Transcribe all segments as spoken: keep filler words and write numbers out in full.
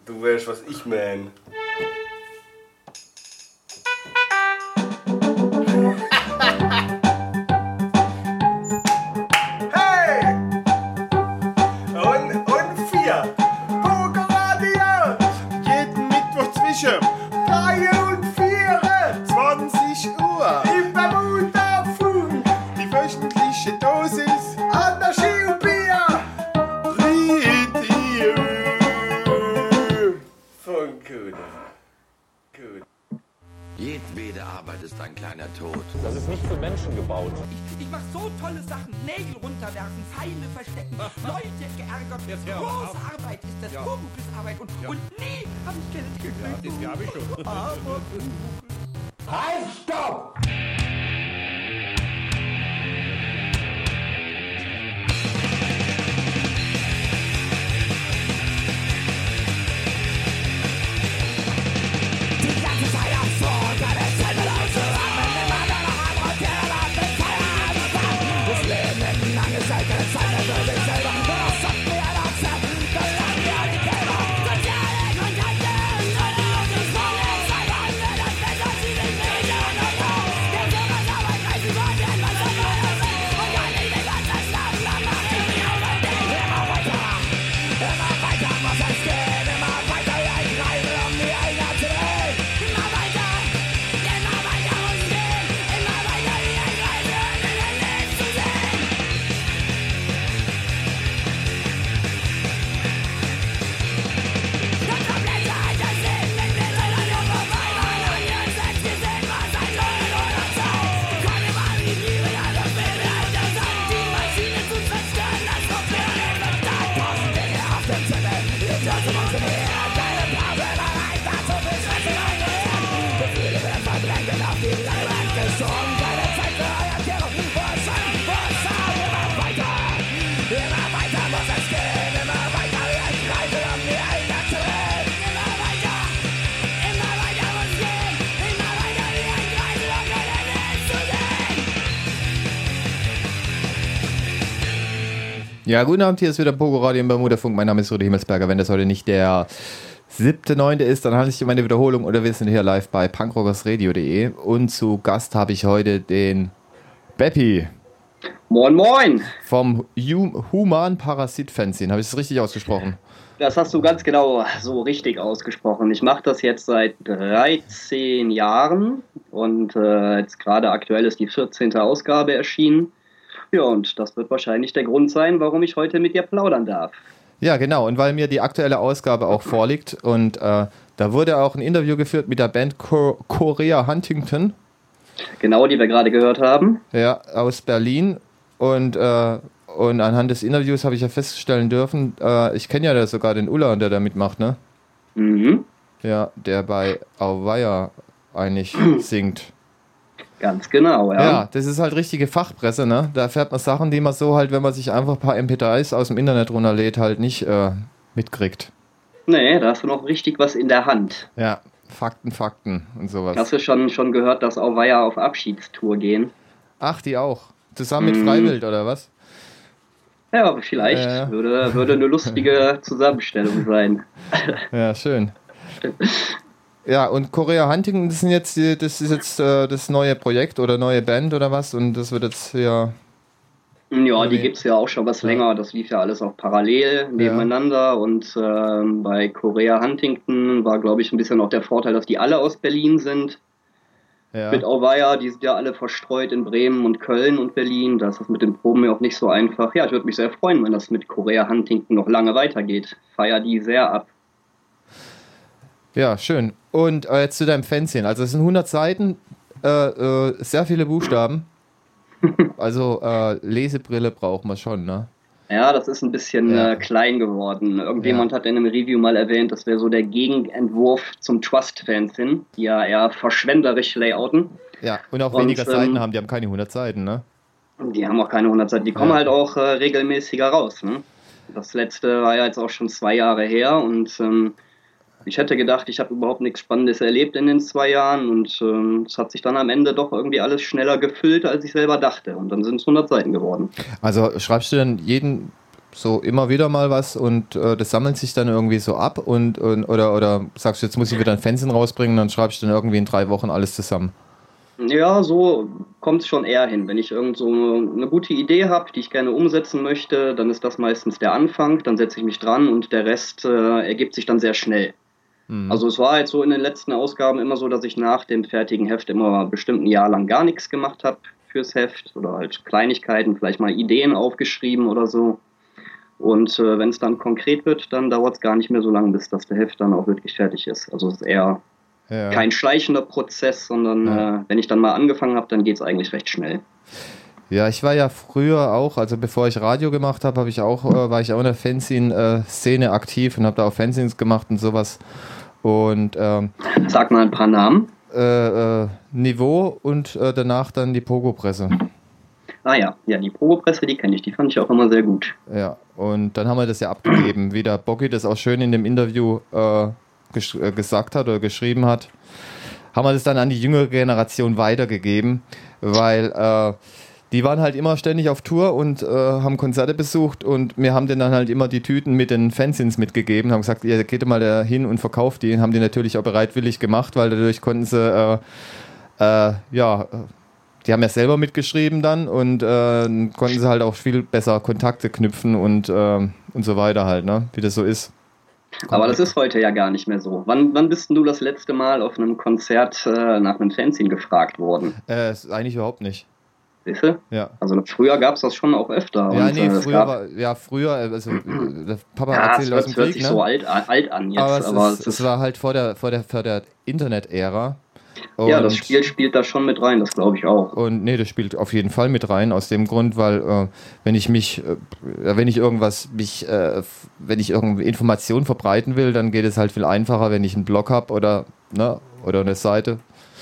Du weißt, was ich mein. Hey! Und, und vier. Pokerradio. Jeden Mittwoch zwischen Drei und vier. zwanzig Uhr. Im Bermuda-Funk. Die wöchentliche Dosis Anarchie und Bier. Radio. Von gut. Gut. Jedwede Arbeit ist ein kleiner Tod. Das ist nicht für Menschen gebaut. Ich, ich mach so tolle Sachen. Nägel runterwerfen, Pfeile verstecken, Leute geärgert. Große Arbeit ist das, ja. Buch ist Arbeit. Und, und nie hab ich Geld gekriegt. Ja, das hab ich schon. Aber Halt, stopp! Ja, guten Abend, hier ist wieder Pogo-Radio im Bermuda-Funk. Mein Name ist Rudi Himmelsberger. Wenn das heute nicht der siebte neunte ist, dann handelt es sich um eine Wiederholung oder wir sind hier live bei punkrockersradio punkt de und zu Gast habe ich heute den Beppi. Moin, moin. Vom Human Parasit Fanzine. Habe ich es richtig ausgesprochen? Das hast du ganz genau so richtig ausgesprochen. Ich mache das jetzt seit dreizehn Jahren und äh, jetzt gerade aktuell ist die vierzehnte Ausgabe erschienen. Ja, und das wird wahrscheinlich der Grund sein, warum ich heute mit dir plaudern darf. Ja, genau. Und weil mir die aktuelle Ausgabe auch vorliegt und äh, da wurde auch ein Interview geführt mit der Band Cor- Korea Huntington. Genau, die wir gerade gehört haben. Ja, aus Berlin. Und, äh, und anhand des Interviews habe ich ja feststellen dürfen, äh, ich kenne ja da sogar den Ulla, der da mitmacht, ne? Mhm. Ja, der bei Auweia eigentlich singt. Ganz genau, ja. Ja, das ist halt richtige Fachpresse, ne? Da erfährt man Sachen, die man so halt, wenn man sich einfach ein paar M P drei s aus dem Internet runterlädt, halt nicht äh, mitkriegt. Nee, da hast du noch richtig was in der Hand. Ja, Fakten, Fakten und sowas. Hast du schon, schon gehört, dass Auweia auf Abschiedstour gehen? Ach, die auch. Zusammen mit Mhm. Freiwild, oder was? Ja, aber vielleicht Äh. würde, würde eine lustige Zusammenstellung sein. Ja, schön. Ja, und Korea Huntington, das, sind jetzt, die- das ist jetzt äh, das neue Projekt oder neue Band oder was? Und das wird jetzt ja... Ja, die Nee. gibt's ja auch schon was länger. Das lief ja alles auch parallel nebeneinander. Und ähm, bei Korea Huntington war, glaube ich, ein bisschen auch der Vorteil, dass die alle aus Berlin sind. Ja. Mit Auweia, die sind ja alle verstreut in Bremen und Köln und Berlin. Da ist das mit den Proben ja auch nicht so einfach. Ja, ich würde mich sehr freuen, wenn das mit Korea Huntington noch lange weitergeht. Feier die sehr ab. Ja, schön. Und äh, jetzt zu deinem Fanzine. Also es sind hundert Seiten, äh, äh, sehr viele Buchstaben. Also äh, Lesebrille braucht man schon, ne? Ja, das ist ein bisschen Ja. äh, klein geworden. Irgendjemand hat in einem Review mal erwähnt, das wäre so der Gegenentwurf zum Trust-Fanzine, die ja eher verschwenderisch layouten. Ja, und auch Und, weniger ähm, Seiten haben, die haben keine hundert Seiten, ne? Die haben auch keine hundert Seiten, die kommen Ja. halt auch äh, regelmäßiger raus. Ne? Das letzte war ja jetzt auch schon zwei Jahre her und ähm, ich hätte gedacht, ich habe überhaupt nichts Spannendes erlebt in den zwei Jahren und ähm, es hat sich dann am Ende doch irgendwie alles schneller gefüllt, als ich selber dachte und dann sind es hundert Seiten geworden. Also schreibst du dann jeden so immer wieder mal was und äh, das sammelt sich dann irgendwie so ab und, und oder, oder sagst du, jetzt muss ich wieder ein Fanzine rausbringen, dann schreibe ich dann irgendwie in drei Wochen alles zusammen. Ja, so kommt es schon eher hin. Wenn ich irgend so eine gute Idee habe, die ich gerne umsetzen möchte, dann ist das meistens der Anfang, dann setze ich mich dran und der Rest äh, ergibt sich dann sehr schnell. Mhm. Also es war jetzt so in den letzten Ausgaben immer so, dass ich nach dem fertigen Heft immer bestimmt ein Jahr lang gar nichts gemacht habe fürs Heft oder halt Kleinigkeiten, vielleicht mal Ideen aufgeschrieben oder so. Und äh, wenn es dann konkret wird, dann dauert es gar nicht mehr so lange, bis das Heft dann auch wirklich fertig ist. Also es ist eher ja. kein schleichender Prozess, sondern ja. äh, wenn ich dann mal angefangen habe, dann geht es eigentlich recht schnell. Ja, ich war ja früher auch, also bevor ich Radio gemacht habe, habe ich auch, äh, war ich auch in der Fanzine-Szene aktiv und habe da auch Fanzines gemacht und sowas. Und ähm, sag mal ein paar Namen. Äh, äh, Niveau und äh, danach dann die Pogo-Presse. Ah ja, ja, die Pogo-Presse, die kenne ich, die fand ich auch immer sehr gut. Ja, und dann haben wir das ja abgegeben, wie der Bocki das auch schön in dem Interview äh, ges- äh, gesagt hat oder geschrieben hat, haben wir das dann an die jüngere Generation weitergegeben, weil äh, die waren halt immer ständig auf Tour und äh, haben Konzerte besucht und wir haben denen dann halt immer die Tüten mit den Fanzines mitgegeben, haben gesagt, ihr geht mal da hin und verkauft die, und haben die natürlich auch bereitwillig gemacht, weil dadurch konnten sie, äh, äh, ja, die haben ja selber mitgeschrieben dann und äh, konnten sie halt auch viel besser Kontakte knüpfen und, äh, und so weiter halt, ne, wie das so ist. Aber das ist heute ja gar nicht mehr so. Wann, wann bist denn du das letzte Mal auf einem Konzert äh, nach einem Fanzine gefragt worden? Äh, eigentlich überhaupt nicht. Siehst du? Ja. Also früher gab es das schon auch öfter. Ja, und, nee, äh, früher gab, war, ja, früher, also der Papa ja, erzählt es aus dem hört Krieg, sich ne? so alt, alt an jetzt. Aber, es, aber ist, es, es war halt vor der, vor der, vor der Internet-Ära. Ja, das Spiel spielt da schon mit rein, das glaube ich auch. Und nee, das spielt auf jeden Fall mit rein, aus dem Grund, weil äh, wenn ich mich, äh, wenn ich irgendwas, mich, äh, wenn ich irgendeine Information verbreiten will, dann geht es halt viel einfacher, wenn ich einen Blog habe oder, ne, oder eine Seite.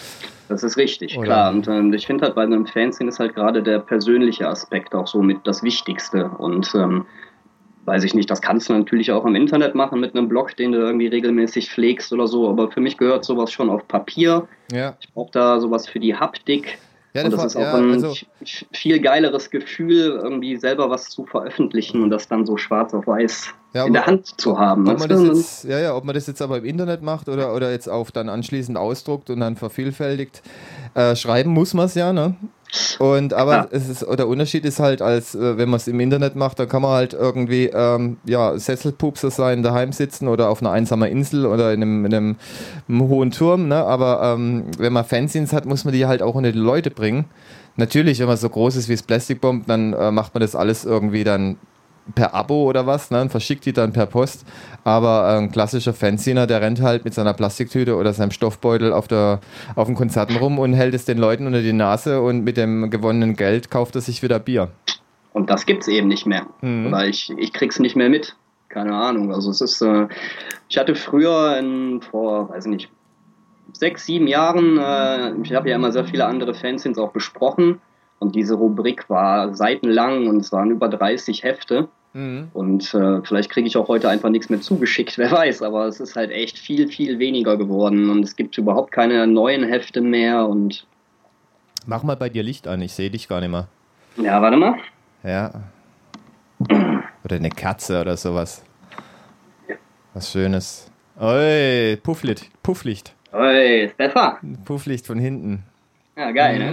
Das ist richtig, Oder klar. Und ähm, ich finde halt bei einem Fanzine ist halt gerade der persönliche Aspekt auch so mit das Wichtigste. Und ähm, weiß ich nicht, das kannst du natürlich auch im Internet machen mit einem Blog, den du irgendwie regelmäßig pflegst oder so. Aber für mich gehört sowas schon auf Papier. Ja. Ich brauche da sowas für die Haptik. Ja, und das war, ist auch ja, ein also, viel geileres Gefühl, irgendwie selber was zu veröffentlichen und das dann so schwarz auf weiß ja, in der Hand zu haben. Ob man, das jetzt, ja, ja, ob man das jetzt aber im Internet macht oder, oder jetzt auch dann anschließend ausdruckt und dann vervielfältigt, äh, schreiben muss man es ja, ne? Und aber ja. es ist, der Unterschied ist halt, als äh, wenn man es im Internet macht, dann kann man halt irgendwie ähm, ja, Sesselpupser sein, daheim sitzen oder auf einer einsamen Insel oder in einem, in einem, einem hohen Turm, ne? Aber ähm, wenn man Fanzines hat, muss man die halt auch unter die Leute bringen. Natürlich, wenn man so groß ist wie das Plastic Bomb, dann äh, macht man das alles irgendwie dann per Abo oder was, ne, und verschickt die dann per Post. Aber äh, ein klassischer Fanziner, der rennt halt mit seiner Plastiktüte oder seinem Stoffbeutel auf, der, auf den Konzerten rum und hält es den Leuten unter die Nase und mit dem gewonnenen Geld kauft er sich wieder Bier. Und das gibt's eben nicht mehr. Mhm. Oder ich, ich krieg's nicht mehr mit. Keine Ahnung. Also es ist, äh, ich hatte früher in, vor, weiß ich nicht, sechs, sieben Jahren, äh, ich habe ja immer sehr viele andere Fanzines auch besprochen. Und diese Rubrik war seitenlang und es waren über dreißig Hefte. Mhm. Und äh, vielleicht kriege ich auch heute einfach nichts mehr zugeschickt, wer weiß. Aber es ist halt echt viel, viel weniger geworden. Und es gibt überhaupt keine neuen Hefte mehr. Und mach mal bei dir Licht an, ich sehe dich gar nicht mehr. Ja, warte mal. Ja. Oder eine Katze oder sowas. Was Schönes. Oi, Pufflicht. Pufflicht. Oi, ist besser. Pufflicht von hinten. Ja, geil, mhm. ne?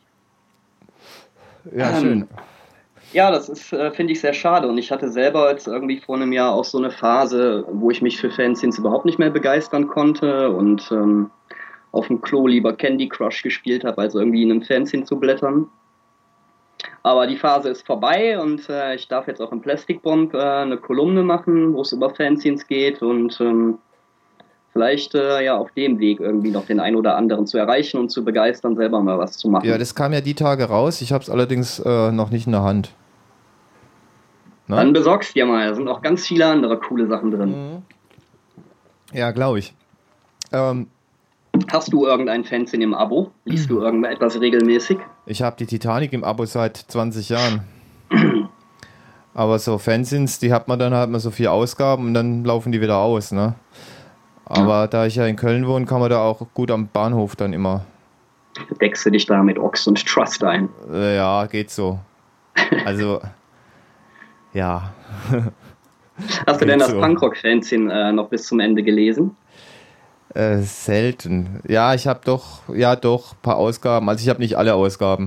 Ja, ähm, schön. Ja, das ist, äh, finde ich, sehr schade. Und ich hatte selber jetzt irgendwie vor einem Jahr auch so eine Phase, wo ich mich für Fanzines überhaupt nicht mehr begeistern konnte und ähm, auf dem Klo lieber Candy Crush gespielt habe, als irgendwie in einem Fanzine zu blättern. Aber die Phase ist vorbei und äh, ich darf jetzt auch im Plastic Bomb äh, eine Kolumne machen, wo es über Fanzines geht und ähm, vielleicht äh, ja auf dem Weg irgendwie noch den einen oder anderen zu erreichen und zu begeistern, selber mal was zu machen. Ja, das kam ja die Tage raus. Ich habe es allerdings äh, noch nicht in der Hand. Na? Dann besorgst dir mal. Da sind auch ganz viele andere coole Sachen drin. Mhm. Ja, glaube ich. Ähm, Hast du irgendein Fanzine im Abo? Liest du irgendetwas regelmäßig? Ich habe die Titanic im Abo seit zwanzig Jahren. Aber so Fanzines, die hat man dann halt mal so vier Ausgaben und dann laufen die wieder aus, ne? Aber ja. Da ich ja in Köln wohne, kann man da auch gut am Bahnhof dann immer. Deckst du dich da mit Ochs und Trust ein? Äh, ja, geht so. Also, ja. Hast du denn das So. Punkrock-Fanzine äh, noch bis zum Ende gelesen? Äh, selten. Ja, ich habe doch, ja doch, ein paar Ausgaben. Also ich habe nicht alle Ausgaben.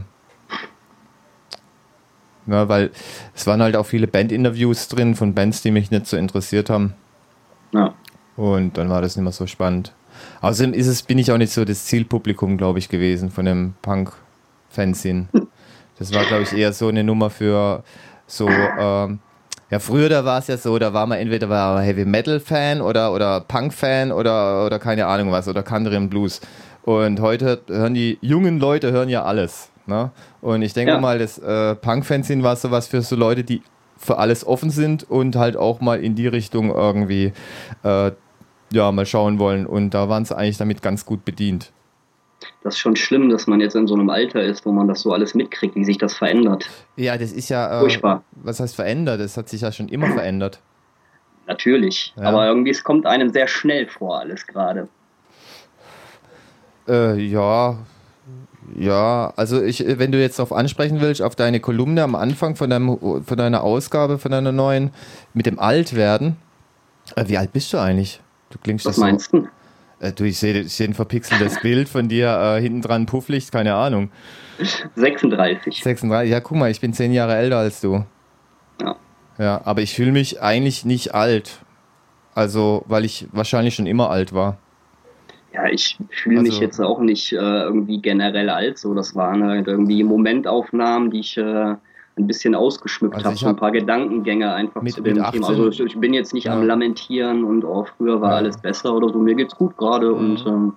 Ja, weil es waren halt auch viele Bandinterviews drin von Bands, die mich nicht so interessiert haben. Ja. Und dann war das nicht mehr so spannend. Außerdem ist es, bin ich auch nicht so das Zielpublikum, glaube ich, gewesen von dem Punk-Fanzine. Das war, glaube ich, eher so eine Nummer für so, ähm, ja, früher da war es ja so, da war man entweder war man Heavy Metal Fan oder, oder Punk Fan oder, oder keine Ahnung was oder Country und Blues. Und heute hören die jungen Leute hören ja alles. Ne? Und ich denke Ja. mal, das äh, Punk-Fanzine war sowas für so Leute, die für alles offen sind und halt auch mal in die Richtung irgendwie äh, ja, mal schauen wollen. Und da waren sie eigentlich damit ganz gut bedient. Das ist schon schlimm, dass man jetzt in so einem Alter ist, wo man das so alles mitkriegt, wie sich das verändert. Ja, das ist ja, äh, Furchtbar. was heißt verändert? Das hat sich ja schon immer verändert. Natürlich. Ja. Aber irgendwie, es kommt einem sehr schnell vor, alles gerade. Äh, ja, ja, also ich, wenn du jetzt darauf ansprechen willst, auf deine Kolumne am Anfang von, deinem, von deiner Ausgabe, von deiner neuen, mit dem Altwerden, äh, wie alt bist du eigentlich? Du klingst Was das meinst so, du? äh, du, ich sehe ich seh ein verpixeltes Bild von dir, äh, hinten dran Pufflicht, keine Ahnung. sechsunddreißig. sechsunddreißig, ja guck mal, ich bin zehn Jahre älter als du. Ja. Ja, aber ich fühle mich eigentlich nicht alt. Also, weil ich wahrscheinlich schon immer alt war. Ja, ich fühle mich Also- jetzt auch nicht äh, irgendwie generell alt so. Das waren halt irgendwie Momentaufnahmen, die ich äh, ein bisschen ausgeschmückt Also habe. ich So ein hab paar Gedankengänge einfach mit- zu dem mit Thema. achtzehn Also ich bin jetzt nicht Ja. am Lamentieren und oh, früher war Ja. alles besser oder so. Mir geht's gut gerade und ähm,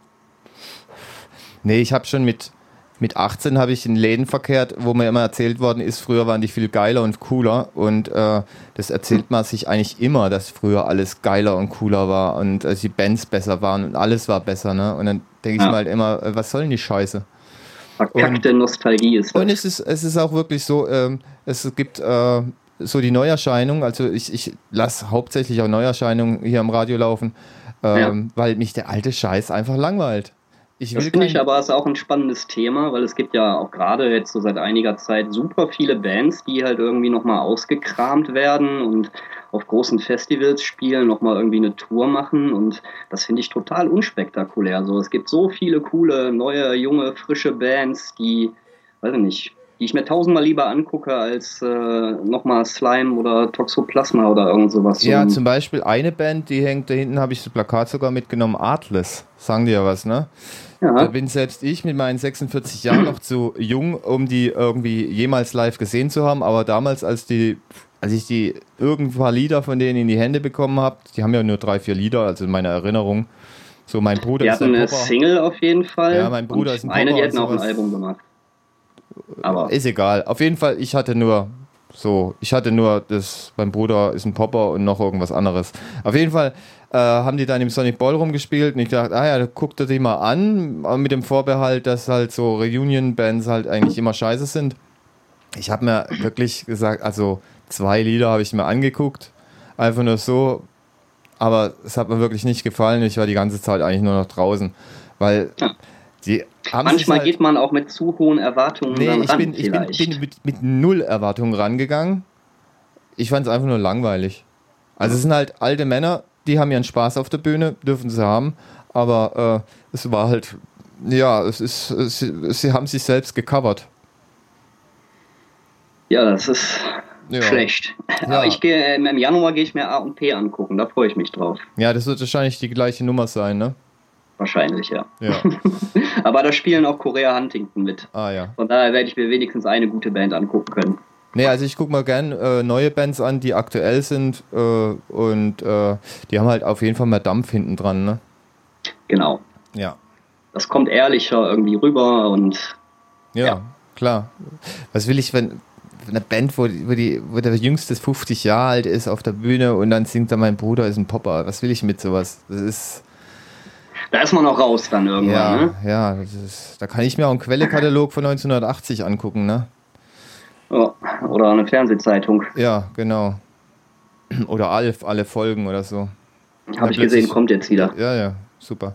Nee, ich habe schon mit, mit achtzehn habe ich in Läden verkehrt, wo mir immer erzählt worden ist, früher waren die viel geiler und cooler. Und äh, das erzählt man sich eigentlich immer, dass früher alles geiler und cooler war und äh, die Bands besser waren und alles war besser. Ne? Und dann denke ich Ja. mir halt immer, äh, was soll denn die Scheiße? verkackte Nostalgie ist das. Und es ist, es ist auch wirklich so, ähm, es gibt äh, so die Neuerscheinung, also ich, ich lasse hauptsächlich auch Neuerscheinungen hier am Radio laufen, ähm, weil mich der alte Scheiß einfach langweilt. Ich Das will finde ich kein- aber ist auch ein spannendes Thema, weil es gibt ja auch gerade jetzt so seit einiger Zeit super viele Bands, die halt irgendwie nochmal ausgekramt werden und auf großen Festivals spielen, nochmal irgendwie eine Tour machen und das finde ich total unspektakulär. So, es gibt so viele coole, neue, junge, frische Bands, die, weiß ich nicht, die ich mir tausendmal lieber angucke als äh, nochmal Slime oder Toxoplasma oder irgend sowas. Ja, So, zum Beispiel eine Band, die hängt da hinten, habe ich das Plakat sogar mitgenommen, Artless. Sagen die ja was, ne? Da ja, bin selbst ich mit meinen sechsundvierzig Jahren noch zu jung, um die irgendwie jemals live gesehen zu haben. Aber damals, als die, als ich die irgendein paar Lieder von denen in die Hände bekommen habe, die haben ja nur drei, vier Lieder, also in meiner Erinnerung. So, mein Bruder die ist hatten ein eine Popper. Single auf jeden Fall. Ja, mein Bruder und ist ein eine, Popper die und hätten auch ein sowas. Album gemacht. Aber Ist egal. Auf jeden Fall, ich hatte nur so, ich hatte nur das, mein Bruder ist ein Popper und noch irgendwas anderes. Auf jeden Fall äh, haben die dann im Sonic Ballroom gespielt und ich dachte, ah ja, guck dir die mal an, aber mit dem Vorbehalt, dass halt so Reunion-Bands halt eigentlich immer scheiße sind. Ich habe mir wirklich gesagt, also zwei Lieder habe ich mir angeguckt, einfach nur so, aber es hat mir wirklich nicht gefallen. Ich war die ganze Zeit eigentlich nur noch draußen, weil Ja. die haben sich manchmal halt, geht man auch mit zu hohen Erwartungen Nee, dann ich ran bin, ich bin, vielleicht. bin mit, mit null Erwartungen rangegangen. Ich fand es einfach nur langweilig. Also es sind halt alte Männer, die haben ihren Spaß auf der Bühne, dürfen sie haben, aber äh, es war halt, ja, es ist, es, sie haben sich selbst gecovert. Ja, das ist Ja. schlecht. Ja. Aber ich gehe im im Januar gehe ich mir A und P angucken, da freue ich mich drauf. Ja, das wird wahrscheinlich die gleiche Nummer sein, ne? Wahrscheinlich, ja. Ja. Aber da spielen auch Korea Huntington mit. Ah ja. Von daher werde ich mir wenigstens eine gute Band angucken können. Nee, also ich gucke mal gern äh, neue Bands an, die aktuell sind äh, und äh, die haben halt auf jeden Fall mehr Dampf hinten dran, ne? Genau. Ja. Das kommt ehrlicher irgendwie rüber und Ja, Ja. klar. Was will ich, wenn eine Band, wo, die- wo, die, wo der Jüngste fünfzig Jahre alt ist auf der Bühne und dann singt da mein Bruder ist ein Popper. Was will ich mit sowas? Das ist, da ist man auch raus dann irgendwann, ja, ne? ja, das ist, da kann ich mir auch einen Quellekatalog von neunzehnhundertachtzig angucken, ne? Ja, oder eine Fernsehzeitung. Ja, genau. Oder Alf, alle Folgen oder so. Habe ich plötzlich- gesehen, kommt jetzt wieder. Ja, ja, super.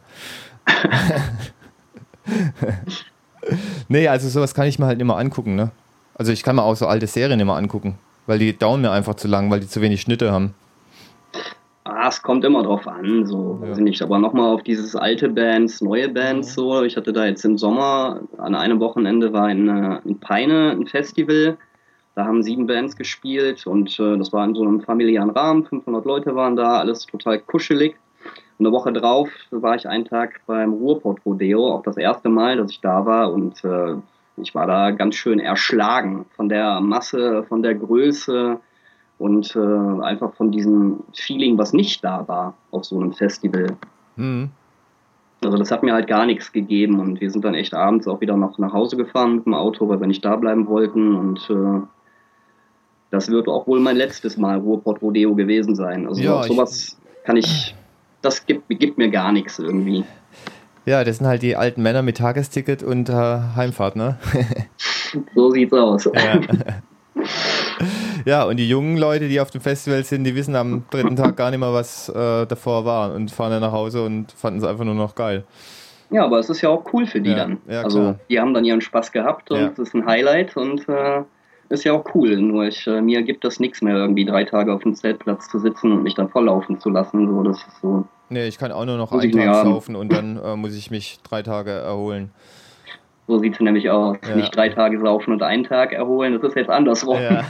Nee, also sowas kann ich mir halt immer angucken, ne? Also ich kann mir auch so alte Serien immer angucken. Weil die dauern mir einfach zu lang, weil die zu wenig Schnitte haben. Ah, es kommt immer drauf an, so, Ja. weiß ich nicht. Aber nochmal auf dieses alte Bands, neue Bands, so. Ich hatte da jetzt im Sommer, an einem Wochenende war in, äh, in Peine ein Festival. Da haben sieben Bands gespielt und äh, das war in so einem familiären Rahmen. fünfhundert Leute waren da, alles total kuschelig. Und eine Woche drauf war ich einen Tag beim Ruhrpott-Rodeo, auch das erste Mal, dass ich da war. Und äh, ich war da ganz schön erschlagen von der Masse, von der Größe und äh, einfach von diesem Feeling, was nicht da war auf so einem Festival. Mhm. Also das hat mir halt gar nichts gegeben und wir sind dann echt abends auch wieder noch nach Hause gefahren mit dem Auto, weil wir nicht da bleiben wollten und äh, das wird auch wohl mein letztes Mal Ruhrpott-Rodeo gewesen sein. Also Ja, auf sowas kann ich, das gibt, gibt mir gar nichts irgendwie. Ja, das sind halt die alten Männer mit Tagesticket und äh, Heimfahrt, ne? So sieht's aus. Ja. Ja, und die jungen Leute, die auf dem Festival sind, die wissen am dritten Tag gar nicht mehr, was äh, davor war und fahren dann nach Hause und fanden es einfach nur noch geil. Ja, aber es ist ja auch cool für die Ja, dann. ja, also klar. die haben dann ihren Spaß gehabt und Ja. es ist ein Highlight und äh, ist ja auch cool. Nur ich, äh, mir gibt das nichts mehr, irgendwie drei Tage auf dem Zeltplatz zu sitzen und mich dann volllaufen zu lassen. So, das ist so. Nee, ich kann auch nur noch Muss einen ich mir Tag haben. saufen und dann äh, muss ich mich drei Tage erholen. So sieht es nämlich aus. Ja. Nicht drei Tage saufen und einen Tag erholen, das ist jetzt andersrum. Ja.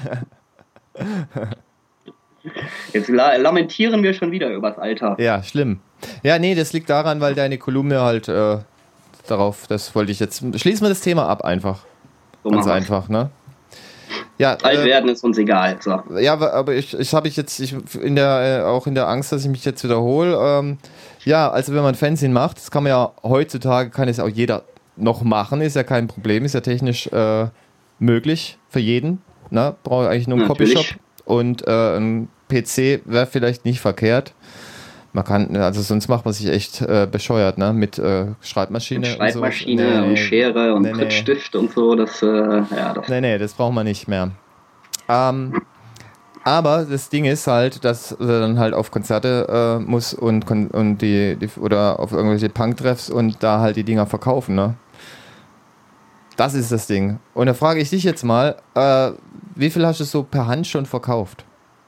Jetzt la lamentieren wir schon wieder übers Alter. Ja, schlimm. Ja, nee, das liegt daran, weil deine Kolumne halt äh, darauf, das wollte ich jetzt. Schließen wir das Thema ab einfach. So Ganz machen wir's. einfach, ne? Ja, Alt äh, werden ist uns egal. So. ja, aber aber ich, ich habe ich jetzt ich, in der äh, auch in der Angst, dass ich mich jetzt wiederhole. Ähm, ja, also wenn man Fernsehen macht, das kann man ja heutzutage, kann es auch jeder noch machen, ist ja kein Problem, ist ja technisch äh, möglich für jeden. Ne? Braucht eigentlich nur einen Natürlich. Copyshop und äh, ein P C wäre vielleicht nicht verkehrt. Man kann, also sonst macht man sich echt äh, bescheuert, ne? Mit äh, Schreibmaschine. Mit und sowas. Schreibmaschine Nee, und nee. Schere und Nee, nee. Prittstift und so. Das, äh, ja, das Nee, nee, das braucht man nicht mehr. Ähm, aber das Ding ist halt, dass er dann halt auf Konzerte äh, muss und, kon- und die, die oder auf irgendwelche Punk-Treffs und da halt die Dinger verkaufen, ne? Das ist das Ding. Und da frage ich dich jetzt mal, äh, wie viel hast du so per Hand schon verkauft?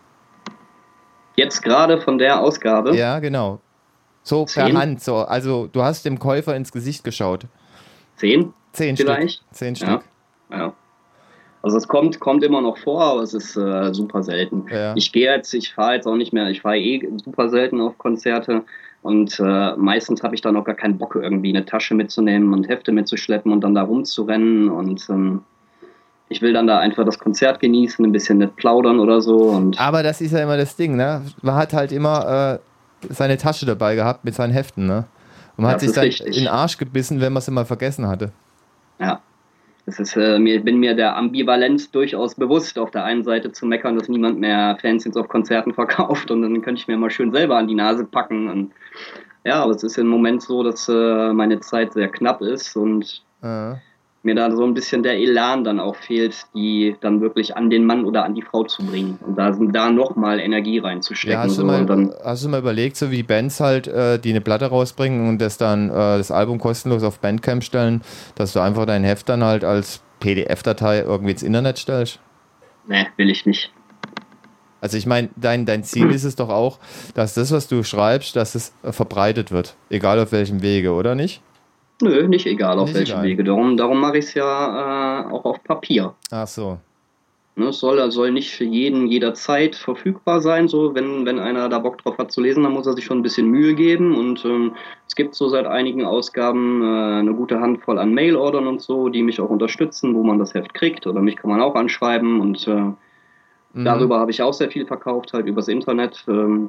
Jetzt gerade von der Ausgabe. Ja, genau. So per Zehn? Hand, so. Also du hast dem Käufer ins Gesicht geschaut. Zehn Zehn vielleicht. Stück. Zehn Ja. Stück. Ja. Also es kommt, kommt immer noch vor, aber es ist äh, super selten. Ja. Ich gehe jetzt, ich fahre jetzt auch nicht mehr, ich fahre eh super selten auf Konzerte und äh, meistens habe ich dann auch gar keinen Bock, irgendwie eine Tasche mitzunehmen und Hefte mitzuschleppen und dann da rumzurennen und ähm, ich will dann da einfach das Konzert genießen, ein bisschen nett plaudern oder so und Aber das ist ja immer das Ding, ne? Man hat halt immer äh, seine Tasche dabei gehabt mit seinen Heften, ne? Und man Das hat sich ist dann richtig. in den Arsch gebissen, wenn man es immer vergessen hatte. ja. Es ist, äh, mir, bin mir der Ambivalenz durchaus bewusst, auf der einen Seite zu meckern, dass niemand mehr Fanzines auf Konzerten verkauft und dann könnte ich mir mal schön selber an die Nase packen. Und, ja, aber es ist im Moment so, dass äh, meine Zeit sehr knapp ist und Äh. mir da so ein bisschen der Elan dann auch fehlt, die dann wirklich an den Mann oder an die Frau zu bringen und da, da nochmal Energie reinzustecken. Ja, hast, so. du mal, und dann, hast du mal überlegt, so wie die Bands halt, äh, die eine Platte rausbringen und das dann äh, das Album kostenlos auf Bandcamp stellen, dass du einfach dein Heft dann halt als P D F-Datei irgendwie ins Internet stellst? ne, will ich nicht. Also ich meine, dein, dein Ziel ist es doch auch, dass das, was du schreibst, dass es äh, verbreitet wird. Egal auf welchem Wege, oder nicht? Nö, nicht egal auf Nicht welchem egal. Wege. Darum, darum mache ich es ja äh, auch auf Papier. Ach so. Ne, es soll, soll nicht für jeden jederzeit verfügbar sein. So, wenn, wenn einer da Bock drauf hat zu lesen, dann muss er sich schon ein bisschen Mühe geben. Und ähm, es gibt so seit einigen Ausgaben äh, eine gute Handvoll an Mailordern und so, die mich auch unterstützen, wo man das Heft kriegt. Oder mich kann man auch anschreiben. Und äh, Mhm. darüber habe ich auch sehr viel verkauft, halt übers Internet. Ähm,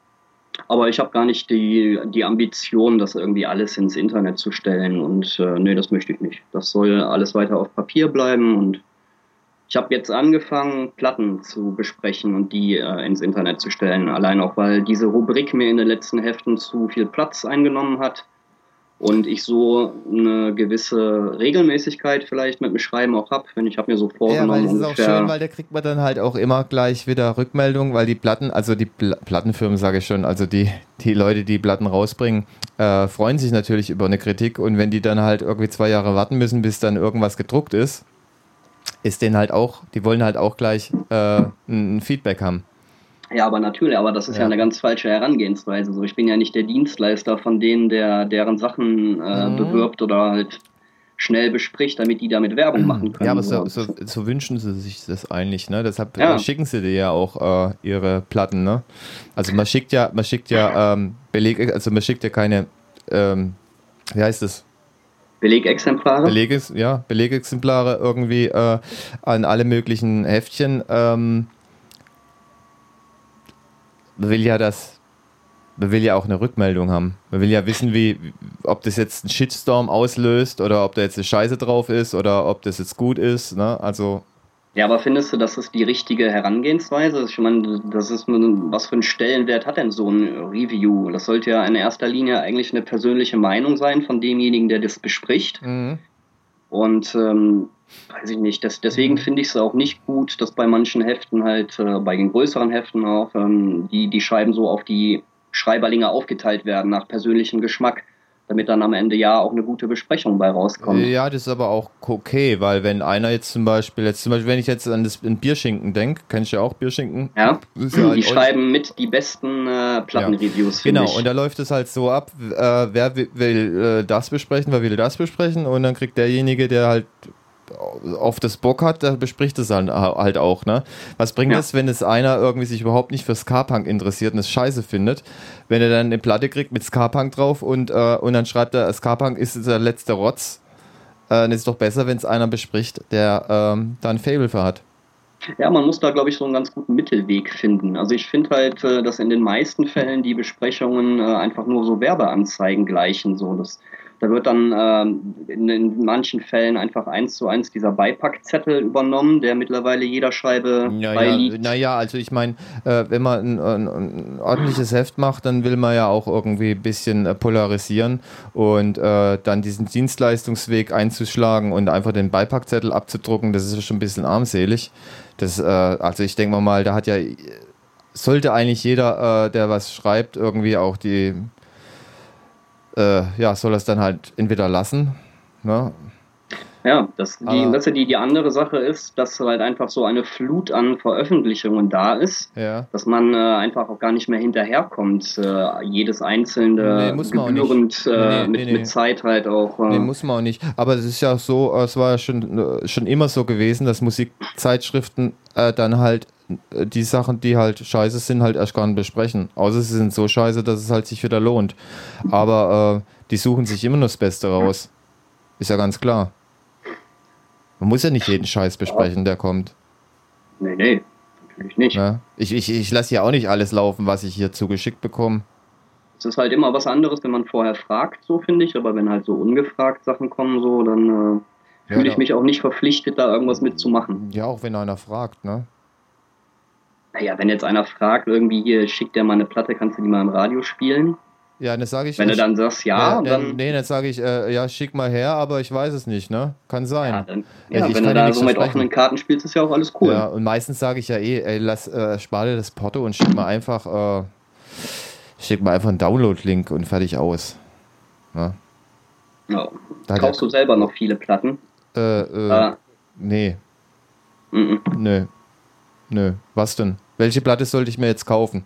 aber ich habe gar nicht die, die Ambition, das irgendwie alles ins Internet zu stellen. Und äh, nee, das möchte ich nicht. Das soll alles weiter auf Papier bleiben. Und ich habe jetzt angefangen, Platten zu besprechen und die äh, ins Internet zu stellen. Allein auch, weil diese Rubrik mir in den letzten Heften zu viel Platz eingenommen hat. Und ich so eine gewisse Regelmäßigkeit vielleicht mit dem Schreiben auch habe, wenn ich habe mir so Ja, vorgenommen weil das ist auch ungefähr. schön, weil da kriegt man dann halt auch immer gleich wieder Rückmeldung, weil die Platten, also die Pl- Plattenfirmen, sage ich schon, also die, die Leute, die Platten rausbringen, äh, freuen sich natürlich über eine Kritik und wenn die dann halt irgendwie zwei Jahre warten müssen, bis dann irgendwas gedruckt ist, ist denen halt auch, die wollen halt auch gleich äh, ein Feedback haben. Ja, aber natürlich, aber das ist ja, Ja. eine ganz falsche Herangehensweise. So, ich bin ja nicht der Dienstleister von denen, der deren Sachen äh, Mhm. bewirbt oder halt schnell bespricht, damit die damit Werbung machen können. Ja, aber so, so, so wünschen sie sich das eigentlich, ne? Deshalb Ja. äh, schicken sie dir ja auch äh, ihre Platten, ne? Also man schickt ja, man schickt ja ähm, Belege, also man schickt ja keine, ähm, wie heißt es? Belegexemplare? Belege, ja, Belegexemplare irgendwie äh, an alle möglichen Heftchen. Ähm, man will ja das, man will ja auch eine Rückmeldung haben. Man will ja wissen, wie, ob das jetzt einen Shitstorm auslöst oder ob da jetzt eine Scheiße drauf ist oder ob das jetzt gut ist, ne? Also Ja, aber findest du, das ist die richtige Herangehensweise? Ich meine, das ist, was für einen Stellenwert hat denn so ein Review? Das sollte ja in erster Linie eigentlich eine persönliche Meinung sein von demjenigen, der das bespricht. mhm. Und ähm, weiß ich nicht, das, deswegen finde ich es auch nicht gut, dass bei manchen Heften halt, äh, bei den größeren Heften auch, ähm, die, die Scheiben so auf die Schreiberlinge aufgeteilt werden nach persönlichem Geschmack, damit dann am Ende ja auch eine gute Besprechung bei rauskommt. Ja, das ist aber auch okay, weil wenn einer jetzt zum Beispiel, jetzt zum Beispiel, wenn ich jetzt an das an Bierschinken denke, kennst du ja auch Bierschinken? Ja, Das ist ja die ein- schreiben mit die besten äh, Plattenreviews, finde Genau, ich. und da läuft es halt so ab, äh, wer will, will äh, das besprechen, wer will das besprechen und dann kriegt derjenige, der halt auf das Bock hat, der bespricht es halt, halt auch, ne? Was bringt Ja. es, wenn es einer irgendwie sich überhaupt nicht für Ska-Punk interessiert und es scheiße findet, wenn er dann eine Platte kriegt mit Ska-Punk drauf und, äh, und dann schreibt er, Ska-Punk ist der letzte Rotz. Äh, dann ist es doch besser, wenn es einer bespricht, der ähm, da ein Faible für hat. Ja, man muss da, glaube ich, so einen ganz guten Mittelweg finden. Also ich finde halt, äh, dass in den meisten Fällen die Besprechungen äh, einfach nur so Werbeanzeigen gleichen. So. Das, da wird dann ähm, in, in manchen Fällen einfach eins zu eins dieser Beipackzettel übernommen, der mittlerweile jeder Scheibe Naja, beiliegt. naja, also ich meine, äh, wenn man ein, ein, ein ordentliches Heft macht, dann will man ja auch irgendwie ein bisschen äh, polarisieren und äh, dann diesen Dienstleistungsweg einzuschlagen und einfach den Beipackzettel abzudrucken, das ist ja schon ein bisschen armselig. Das, äh, also ich denke mal, da hat ja, sollte eigentlich jeder, äh, der was schreibt, irgendwie auch die, äh, ja, soll das dann halt entweder lassen, ne? Ja, das, die, Aber- weißt du, die, die andere Sache ist, dass halt einfach so eine Flut an Veröffentlichungen da ist, Ja. dass man äh, einfach auch gar nicht mehr hinterherkommt, äh, jedes einzelne Nee, muss man auch nicht. gebührend äh, Nee, nee, mit, nee. mit Zeit halt auch. Äh, Nee, muss man auch nicht. Aber es ist ja so, es war ja schon, äh, schon immer so gewesen, dass Musikzeitschriften äh, dann halt äh, die Sachen, die halt scheiße sind, halt erst gar nicht besprechen. Außer sie sind so scheiße, dass es halt sich wieder lohnt. Aber äh, die suchen sich immer nur das Beste raus. Ist ja ganz klar. Man muss ja nicht jeden Scheiß besprechen, der kommt. nee, nee, natürlich nicht. Ne? Ich, ich, ich lasse ja auch nicht alles laufen, was ich hier zugeschickt bekomme. Es ist halt immer was anderes, wenn man vorher fragt, so finde ich, aber wenn halt so ungefragt Sachen kommen, so, dann äh, Ja, fühle da- ich mich auch nicht verpflichtet, da irgendwas mitzumachen. Ja, auch wenn einer fragt, ne? Naja, wenn jetzt einer fragt, irgendwie hier, schickt der mal eine Platte, kannst du die mal im Radio spielen? Ja, das sage ich. Wenn du ich- dann sagst, ja, Ja, dann, dann, nee, dann sage ich, äh, ja, schick mal her, aber ich weiß es nicht, ne? Kann sein. ja, dann Ja, ja, ich wenn kann du ja da nichts so mit versprechen. offenen Karten spielst, ist ja auch alles cool. Ja, und meistens sage ich ja eh, ey, lass, äh, spar dir das Porto und schick mal einfach, äh, schick mal einfach einen Download-Link und fertig aus. Ja. Ja. Da hat Kaufst ja- du selber noch viele Platten? Äh, äh, Ah, nee, mhm. nö, nö. Was denn? Welche Platte sollte ich mir jetzt kaufen?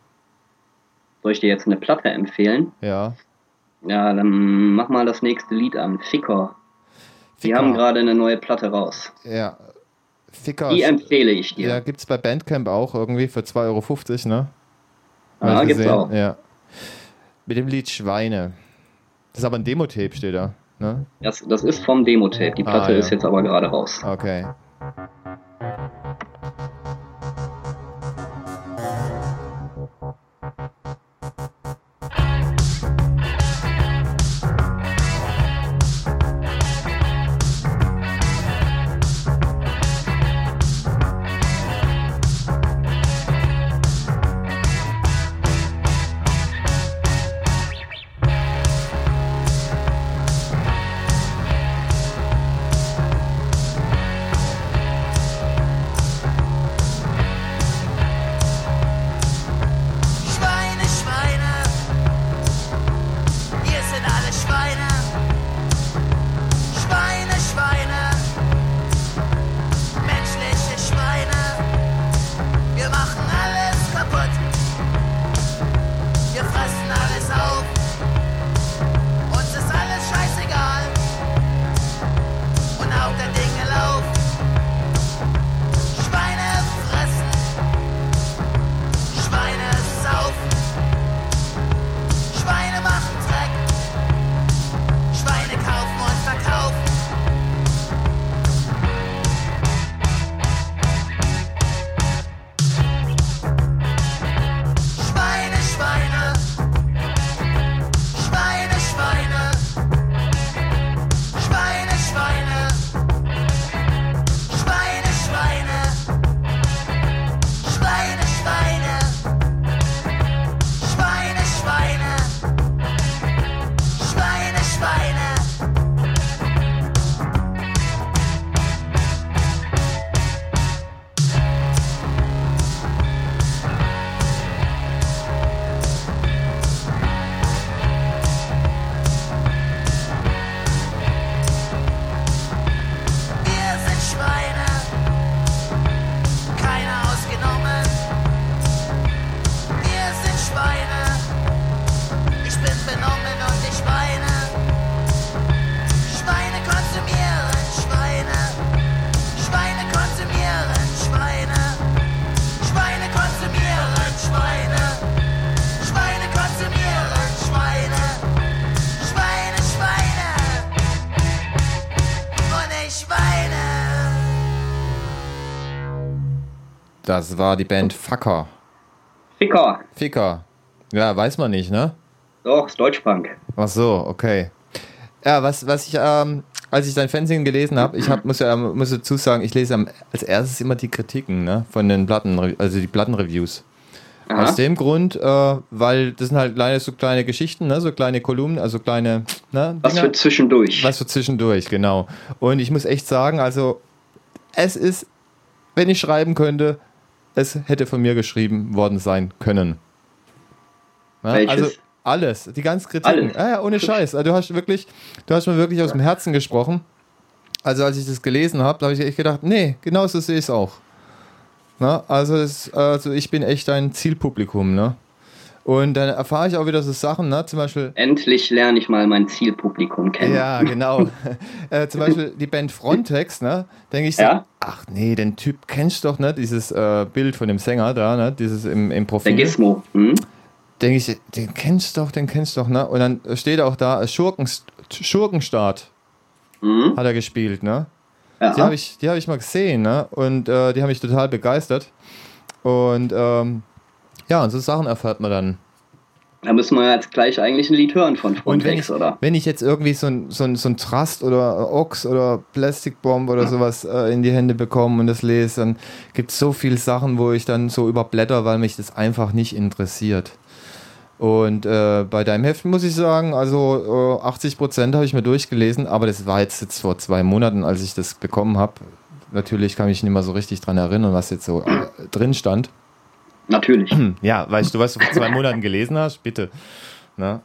Soll ich dir jetzt eine Platte empfehlen? Ja. Ja, dann mach mal das nächste Lied an, Ficker. Die Ficker. haben gerade eine neue Platte raus. Ja. Ficker. Die empfehle ich dir. Ja, gibt's bei Bandcamp auch irgendwie für zwei Euro fünfzig, ne? Ah, Hab ich gibt's gesehen. auch. Ja. Mit dem Lied Schweine. Das ist aber ein Demo-Tape, steht da. Ne? Das, das ist vom Demo-Tape. Die Platte Ah, ja. ist jetzt aber gerade raus. Okay. Das war die Band Facker. Ficker. Ficker. Ja, weiß man nicht, ne? Doch, ist Deutschpunk. Ach so, okay. Ja, was, was ich, ähm, als ich dein Fanzine gelesen habe, ich hab, muss ja muss dazu sagen, ich lese am, als erstes immer die Kritiken, ne, von den Platten, also die Plattenreviews. Aha. Aus dem Grund, äh, weil das sind halt kleine, so kleine Geschichten, ne, so kleine Kolumnen, also kleine, ne, Was Dinger. für zwischendurch. Was für zwischendurch, genau. Und ich muss echt sagen, also es ist, wenn ich schreiben könnte, es hätte von mir geschrieben worden sein können. Ja, Welches? also alles, die ganzen Kritiken. Alles. Ja, ja, ohne Scheiß. Also du hast wirklich, du hast mir wirklich aus dem Herzen gesprochen. Also als ich das gelesen habe, habe ich echt gedacht, nee, genau so sehe ich es auch. Na, also, es, also ich bin echt ein Zielpublikum, ne? Und dann erfahre ich auch wieder so Sachen, ne? Zum Beispiel. Endlich lerne ich mal mein Zielpublikum kennen. Ja, genau. äh, zum Beispiel die Band Frontex, ne? Denke ich so, Ja? ach nee, den Typ kennst du doch, ne? Dieses äh, Bild von dem Sänger da, ne? Dieses im, im Profil. Der Gizmo. Hm? Denke ich, den kennst du doch, den kennst du doch, ne? Und dann steht auch da, Schurken, Schurkenstaat Hm? hat er gespielt, ne? Ja. Die habe ich, die hab ich mal gesehen, ne? Und äh, die haben mich total begeistert. Und ähm, ja, und so Sachen erfährt man dann. Da müssen wir jetzt gleich eigentlich ein Lied hören von Und wenn Frontex, ich, oder? wenn ich jetzt irgendwie so ein, so ein, so ein Trust oder Ox oder Plastic Bomb oder sowas äh, in die Hände bekomme und das lese, dann gibt es so viele Sachen, wo ich dann so überblätter, weil mich das einfach nicht interessiert. Und äh, bei deinem Heft muss ich sagen, also äh, achtzig Prozent habe ich mir durchgelesen, aber das war jetzt, jetzt vor zwei Monaten, als ich das bekommen habe. Natürlich kann ich mich nicht mehr so richtig dran erinnern, was jetzt so äh, drin stand. Natürlich. Ja, weißt du, was du vor zwei Monaten gelesen hast? Bitte. Na?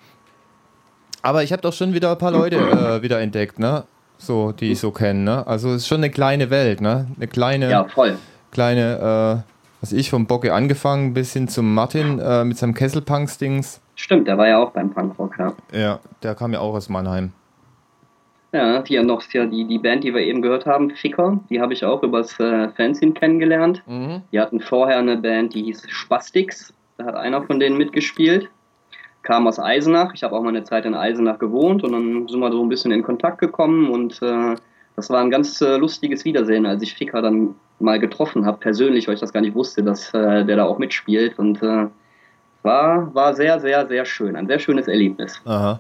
Aber ich habe doch schon wieder ein paar Leute äh, wieder entdeckt, ne? So, die ich so kenne, ne? Also es ist schon eine kleine Welt, ne? Eine kleine, Ja, voll. kleine, äh, was ich vom Bocke angefangen bis hin zum Martin äh, mit seinem Kesselpunks-Dings. Stimmt, der war ja auch beim Punkrock, ja. Ja, der kam ja auch aus Mannheim. Ja, hier noch ja die, die Band, die wir eben gehört haben, Ficker, die habe ich auch übers äh, Fanzine kennengelernt. Mhm. Die hatten vorher eine Band, die hieß Spastix. Da hat einer von denen mitgespielt. Kam aus Eisenach. Ich habe auch mal eine Zeit in Eisenach gewohnt und dann sind wir so ein bisschen in Kontakt gekommen und äh, das war ein ganz äh, lustiges Wiedersehen, als ich Ficker dann mal getroffen habe, persönlich, weil ich das gar nicht wusste, dass äh, der da auch mitspielt und äh, war, war sehr, sehr, sehr schön. Ein sehr schönes Erlebnis. Aha.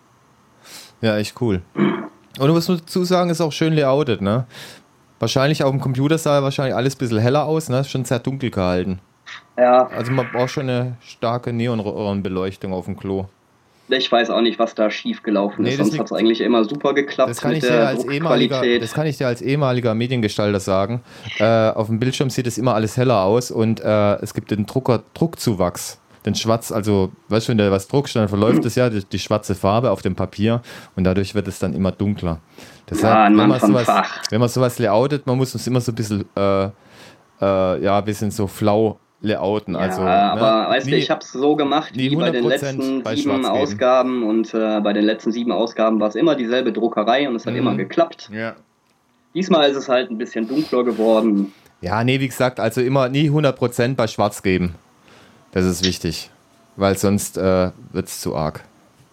Ja, echt cool. Und du musst nur dazu sagen, ist auch schön layoutet, ne? Wahrscheinlich auf dem Computer sah wahrscheinlich alles ein bisschen heller aus, ne? Ist schon sehr dunkel gehalten. Ja, Also man braucht schon eine starke Neonröhrenbeleuchtung auf dem Klo. ich weiß auch nicht, was da schief gelaufen Nee, ist, das sonst liegt- hat es eigentlich immer super geklappt Das kann, mit ich dir der als ehemaliger, Druckqualität. das kann ich dir als ehemaliger Mediengestalter sagen. Äh, auf dem Bildschirm sieht es immer alles heller aus und äh, es gibt den Drucker, Druckzuwachs. Den Schwarz, also, weißt du, wenn da was druckst, dann verläuft es ja die, die schwarze Farbe auf dem Papier und dadurch wird es dann immer dunkler. Deshalb, Ja, ein wenn, Mann man von sowas, Fach. wenn man sowas layoutet, man muss es immer so ein bisschen, äh, äh, ja, ein bisschen so flau layouten. Ja, Also, aber ne, weißt du, nie- ich habe es so gemacht nie wie bei den hundert Prozent letzten bei sieben Schwarz geben. Ausgaben und äh, bei den letzten sieben Ausgaben war es immer dieselbe Druckerei und es hat Mhm. immer geklappt. Ja. Diesmal ist es halt ein bisschen dunkler geworden. Ja, nee, wie gesagt, also immer nie hundert Prozent bei Schwarz geben. Das ist wichtig, weil sonst äh, wird es zu arg.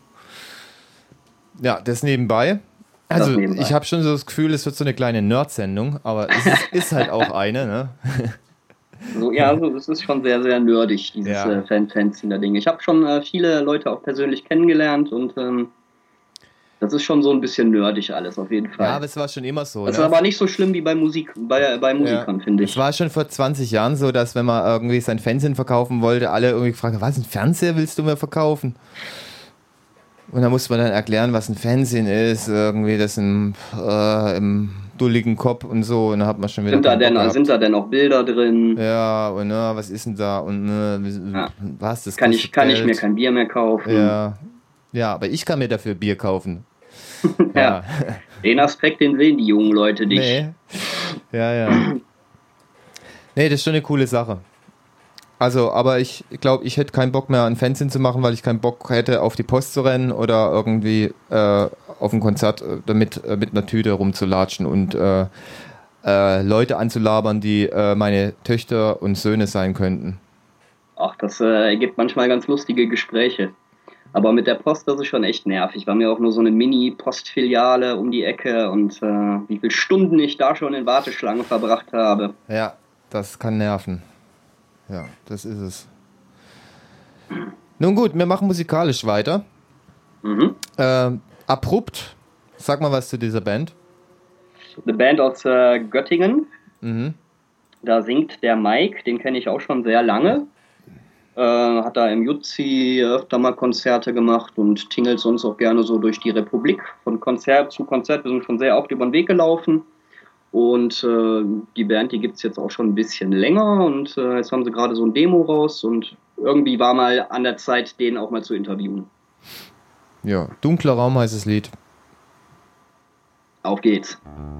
Ja, das nebenbei. Also nebenbei. ich habe schon so das Gefühl, es wird so eine kleine Nerd-Sendung, aber es ist, ist halt auch eine, ne? So, ja, also es ist schon sehr, sehr nerdig, dieses Ja. äh, Fan-Fanzine-Ding. Ich habe schon äh, viele Leute auch persönlich kennengelernt und ähm, das ist schon so ein bisschen nerdig alles, auf jeden Fall. Ja, aber es war schon immer so. das ne? ist aber nicht so schlimm wie bei Musik, bei, bei Musikern, finde ich. Es war schon vor zwanzig Jahren so, dass wenn man irgendwie sein Fernsehen verkaufen wollte, alle irgendwie gefragt haben, was, ein Fernseher willst du mir verkaufen? Und da musste man dann erklären, was ein Fernsehen ist, irgendwie das im, äh, im dulligen Kopf und so. Und dann hat man schon wieder Sind da, keinen Bock denn, gehabt. sind da denn auch Bilder drin? Ja, und na, was ist denn da? Und ne, wie- Ja. was, das Kann ich, kostet kann ich Geld. mir kein Bier mehr kaufen? Ja. Ja, aber ich kann mir dafür Bier kaufen. Ja. Den Aspekt, den sehen die jungen Leute nicht. Nee. Ja, ja. Nee, das ist schon eine coole Sache. Also, aber ich glaube, ich hätte keinen Bock mehr, ein Fernsehen zu machen, weil ich keinen Bock hätte, auf die Post zu rennen oder irgendwie äh, auf ein Konzert äh, damit äh, mit einer Tüte rumzulatschen und äh, äh, Leute anzulabern, die äh, meine Töchter und Söhne sein könnten. Ach, das äh, ergibt manchmal ganz lustige Gespräche. Aber mit der Post, das ist schon echt nervig. War mir auch nur so eine Mini-Postfiliale um die Ecke und äh, wie viele Stunden ich da schon in Warteschlangen verbracht habe. Ja. das kann nerven. Ja, das ist es. Nun gut, wir machen musikalisch weiter. Mhm. Äh, abrupt, sag mal was zu dieser Band. Eine Band aus äh, Göttingen. Mhm. Da singt der Mike, den kenne ich auch schon sehr lange. Äh, hat da im Jutzi öfter mal Konzerte gemacht und tingelt sonst auch gerne so durch die Republik von Konzert zu Konzert. Wir sind schon sehr oft über den Weg gelaufen. Und äh, die Band, die gibt es jetzt auch schon ein bisschen länger. Und äh, jetzt haben sie gerade so ein Demo raus. Und irgendwie war mal an der Zeit, den auch mal zu interviewen. Ja, Dunkler Raum heißt das Lied. Auf geht's.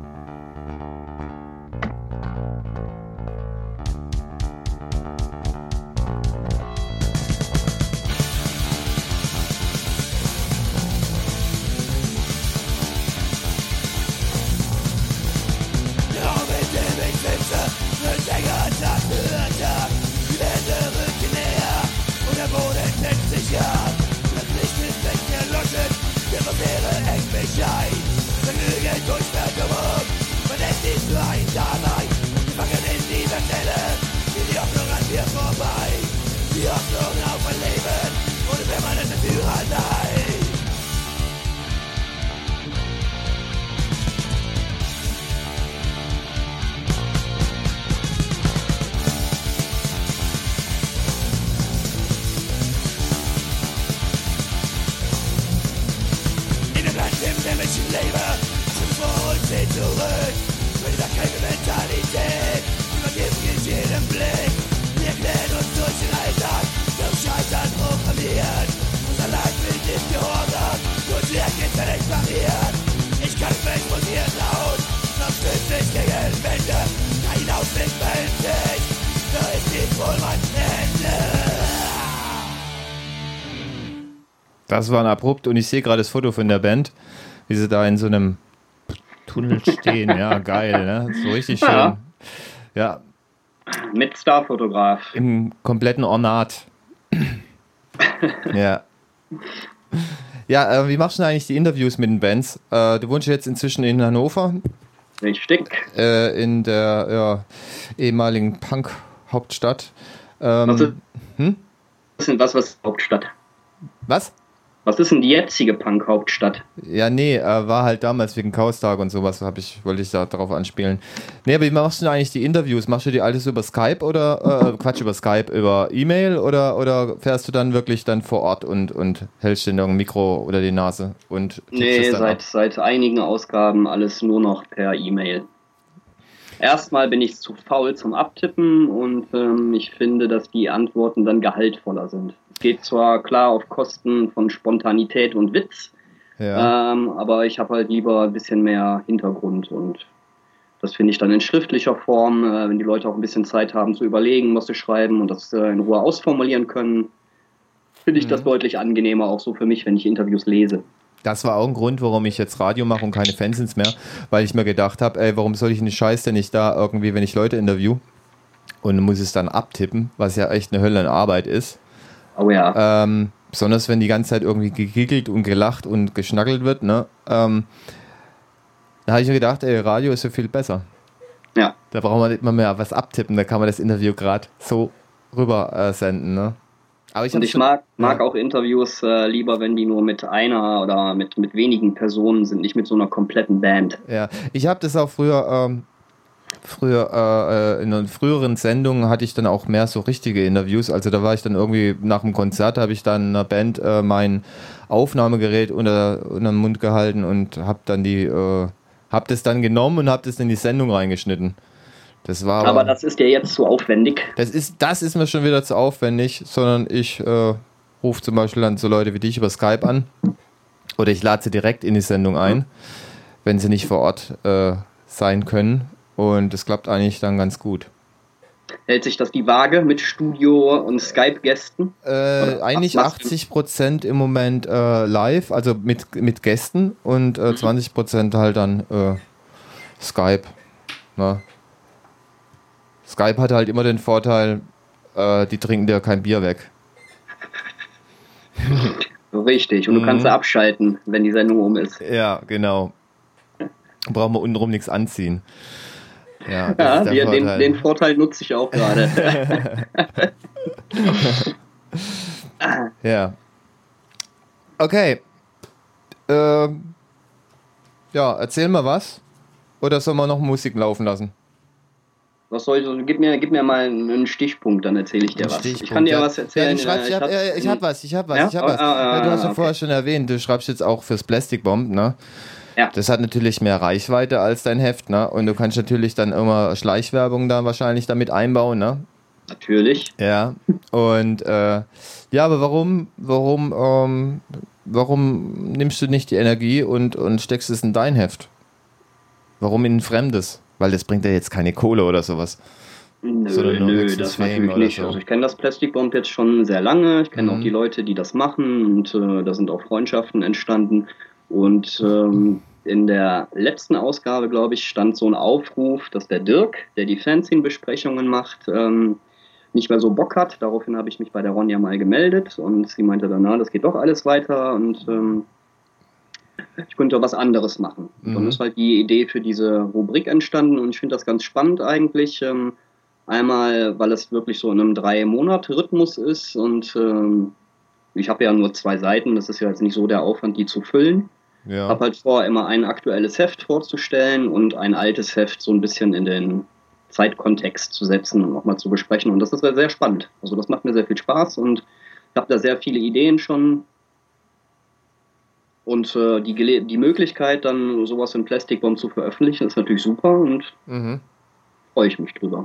Das war ein Abrupt und ich sehe gerade das Foto von der Band, wie sie da in so einem Tunnel stehen. Ja, geil, ne? So richtig schön. Ja. Ja. Mit Starfotograf. Im kompletten Ornat. Ja. Ja, äh, wie machst du denn eigentlich die Interviews mit den Bands? Äh, du wohnst jetzt inzwischen in Hannover. Richtig. Äh, in der ja, ehemaligen Punk-Hauptstadt. Ähm, was, ist, hm? was ist denn was, was Hauptstadt? Was? Was ist denn die jetzige Punk-Hauptstadt? Ja, nee, äh, war halt damals wegen Chaostag und sowas, hab ich, wollte ich da drauf anspielen. Nee, aber wie machst du denn eigentlich die Interviews? Machst du die alles über Skype oder, äh, Quatsch, über Skype, über E-Mail oder, oder fährst du dann wirklich dann vor Ort und, und hältst dir ein Mikro oder die Nase und tippst Nee, es dann seit, ab? seit einigen Ausgaben alles nur noch per E-Mail. Erstmal bin ich zu faul zum Abtippen und ähm, ich finde, dass die Antworten dann gehaltvoller sind. Es geht zwar klar auf Kosten von Spontanität und Witz, Ja. ähm, aber ich habe halt lieber ein bisschen mehr Hintergrund und das finde ich dann in schriftlicher Form, äh, wenn die Leute auch ein bisschen Zeit haben zu überlegen, was sie schreiben und das äh, in Ruhe ausformulieren können, finde ich Mhm. das deutlich angenehmer, auch so für mich, wenn ich Interviews lese. Das war auch ein Grund, warum ich jetzt Radio mache und keine Fanzines mehr, weil ich mir gedacht habe, ey, warum soll ich den Scheiß denn nicht da irgendwie, wenn ich Leute interview und muss es dann abtippen, was ja echt eine Hölle an Arbeit ist. Oh ja. Ähm, besonders wenn die ganze Zeit irgendwie gegiggelt und gelacht und geschnackelt wird, ne? Ähm, da habe ich mir gedacht, ey, Radio ist ja viel besser. Ja. Da braucht man nicht mal mehr was abtippen, da kann man das Interview gerade so rüber äh, senden, ne? Aber ich Und hab's ich schon- mag, mag ja. auch Interviews äh, lieber, wenn die nur mit einer oder mit, mit wenigen Personen sind, nicht mit so einer kompletten Band. Ja, ich habe das auch früher, ähm, früher äh, in den früheren Sendungen hatte ich dann auch mehr so richtige Interviews. Also da war ich dann irgendwie nach dem Konzert, habe ich dann einer Band äh, mein Aufnahmegerät unter, unter den Mund gehalten und habe dann die, äh, habe das dann genommen und habe das in die Sendung reingeschnitten. Das war Aber das ist ja jetzt zu aufwendig. Das ist, das ist mir schon wieder zu aufwendig, sondern ich äh, rufe zum Beispiel dann so Leute wie dich über Skype an oder ich lade sie direkt in die Sendung ein, wenn sie nicht vor Ort äh, sein können und das klappt eigentlich dann ganz gut. Hält sich das die Waage mit Studio und Skype-Gästen? Äh, Oder eigentlich was machst du? achtzig Prozent im Moment äh, live, also mit, mit Gästen und äh, zwanzig Prozent halt dann äh, Skype. Ne? Skype hat halt immer den Vorteil, äh, die trinken dir kein Bier weg. Richtig. Und du Mhm. kannst sie abschalten, wenn die Sendung um ist. Ja, genau. Brauchen wir untenrum nichts anziehen. Ja, das Ja, ist der die, den, Vorteil. den Vorteil nutze ich auch gerade. Ja. Okay. Ähm, ja, erzähl mal was. Oder soll man noch Musik laufen lassen? Was soll ich, so- gib mir, gib mir mal einen Stichpunkt, dann erzähle ich dir Ein was. Stichpunkt, Ich kann dir ja. was erzählen. Ja, du schreibst, äh, ich hab, hab- äh, ich hab was, ich hab was, Ja? ich hab was. Ah, ah, ja, du hast ja okay. vorher schon erwähnt, du schreibst jetzt auch fürs Plastic Bomb, ne? Ja. Das hat natürlich mehr Reichweite als dein Heft, ne? Und du kannst natürlich dann immer Schleichwerbung da wahrscheinlich damit einbauen, ne? Natürlich. Ja. Und äh, ja, aber warum, warum, ähm, warum nimmst du nicht die Energie und, und steckst es in dein Heft? Warum in ein fremdes? Weil das bringt ja jetzt keine Kohle oder sowas. Nö, Sondern nur nö, höchstens das Fame natürlich oder nicht. so. Also ich kenne das Plastic Bomb jetzt schon sehr lange. Ich kenne Mhm. auch die Leute, die das machen und äh, da sind auch Freundschaften entstanden. Und ähm, in der letzten Ausgabe, glaube ich, stand so ein Aufruf, dass der Dirk, der die Fanzine-Besprechungen macht, ähm, nicht mehr so Bock hat. Daraufhin habe ich mich bei der Ronja mal gemeldet und sie meinte dann, na, das geht doch alles weiter und ähm, ich könnte was anderes machen. Mhm. Dann ist halt die Idee für diese Rubrik entstanden und ich finde das ganz spannend eigentlich. Ähm, einmal, weil es wirklich so in einem Drei-Monat-Rhythmus ist und ähm, ich habe ja nur zwei Seiten, das ist ja jetzt nicht so der Aufwand, die zu füllen. Ich Ja. habe halt vor, immer ein aktuelles Heft vorzustellen und ein altes Heft so ein bisschen in den Zeitkontext zu setzen und nochmal zu besprechen. Und das ist sehr, sehr spannend. Also das macht mir sehr viel Spaß und ich habe da sehr viele Ideen schon. Und äh, die, Gele die Möglichkeit, dann sowas in Plastic Bomb zu veröffentlichen, ist natürlich super und Mhm. freue ich mich drüber.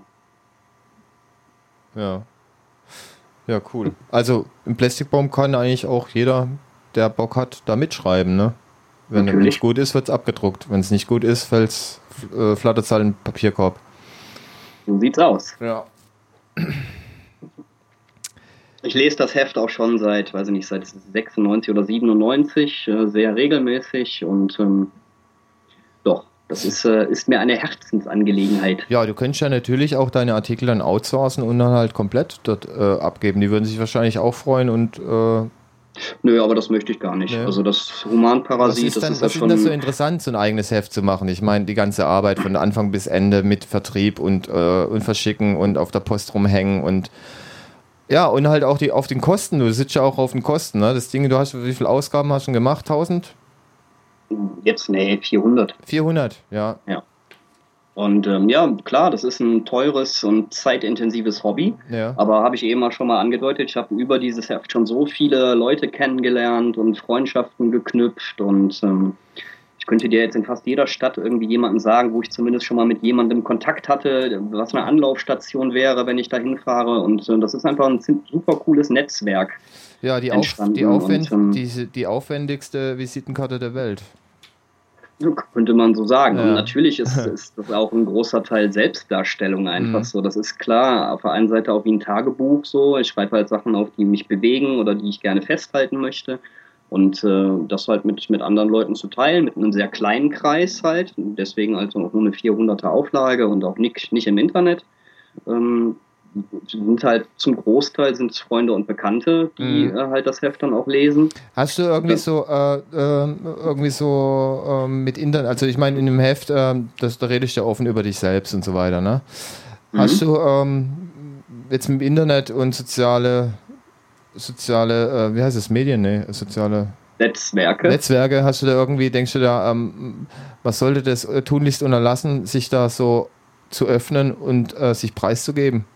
Ja. Ja, cool. Also im Plastic Bomb kann eigentlich auch jeder, der Bock hat, da mitschreiben, ne? Wenn es Natürlich. nicht gut ist, wird es abgedruckt. Wenn es nicht gut ist, fällt's, äh, flattert es halt in den Papierkorb. So sieht's aus. Ja. Ich lese das Heft auch schon seit, weiß ich nicht, seit sechsundneunzig oder siebenundneunzig, äh, sehr regelmäßig und ähm, doch, das ist, äh, ist mir eine Herzensangelegenheit. Ja, du könntest ja natürlich auch deine Artikel dann outsourcen und dann halt komplett dort äh, abgeben. Die würden sich wahrscheinlich auch freuen und äh, Nö, aber das möchte ich gar nicht. Nee. Also das was Humanparasit, ist, das dann, ist ja was ist denn schon... das so interessant, so ein eigenes Heft zu machen? Ich meine, die ganze Arbeit von Anfang bis Ende mit Vertrieb und, äh, und Verschicken und auf der Post rumhängen und ja, und halt auch die, auf den Kosten. Du sitzt ja auch auf den Kosten, ne? Das Ding, du hast, wie viele Ausgaben hast du schon gemacht? tausend? Jetzt, nee, vierhundert. vierhundert, ja. Und ähm, ja, klar, das ist ein teures und zeitintensives Hobby. Ja. Aber habe ich eben mal schon mal angedeutet, ich habe über dieses Heft schon so viele Leute kennengelernt und Freundschaften geknüpft und ähm, ich könnte dir jetzt in fast jeder Stadt irgendwie jemanden sagen, wo ich zumindest schon mal mit jemandem Kontakt hatte, was eine Anlaufstation wäre, wenn ich da hinfahre und äh, das ist einfach ein zim- super cooles Netzwerk. Ja, die, auf, entstanden die, aufwend, und, ähm, diese, die aufwendigste Visitenkarte der Welt. Könnte man so sagen. Ja. Und natürlich ist, ist das auch ein großer Teil Selbstdarstellung einfach Mhm. so. Das ist klar, auf der einen Seite auch wie ein Tagebuch so. Ich schreibe halt Sachen auf, die mich bewegen oder die ich gerne festhalten möchte. Und äh, das halt mit, mit anderen Leuten zu teilen, mit einem sehr kleinen Kreis halt. Deswegen also auch nur eine vierhunderter Auflage und auch nicht, nicht im Internet. Ähm, sind halt zum Großteil sind es Freunde und Bekannte, die Mhm. äh, halt das Heft dann auch lesen. Hast du irgendwie Ja. so, äh, ähm, irgendwie so ähm, mit Internet, also ich meine in dem Heft, ähm, das, da redest du ja offen über dich selbst und so weiter, ne? Mhm. Hast du ähm, jetzt mit dem Internet und soziale, soziale, äh, wie heißt es, Medien, ne? Soziale Netzwerke. Netzwerke, hast du da irgendwie, denkst du da, ähm, was sollte das äh, tunlichst unterlassen, sich da so zu öffnen und äh, sich preiszugeben?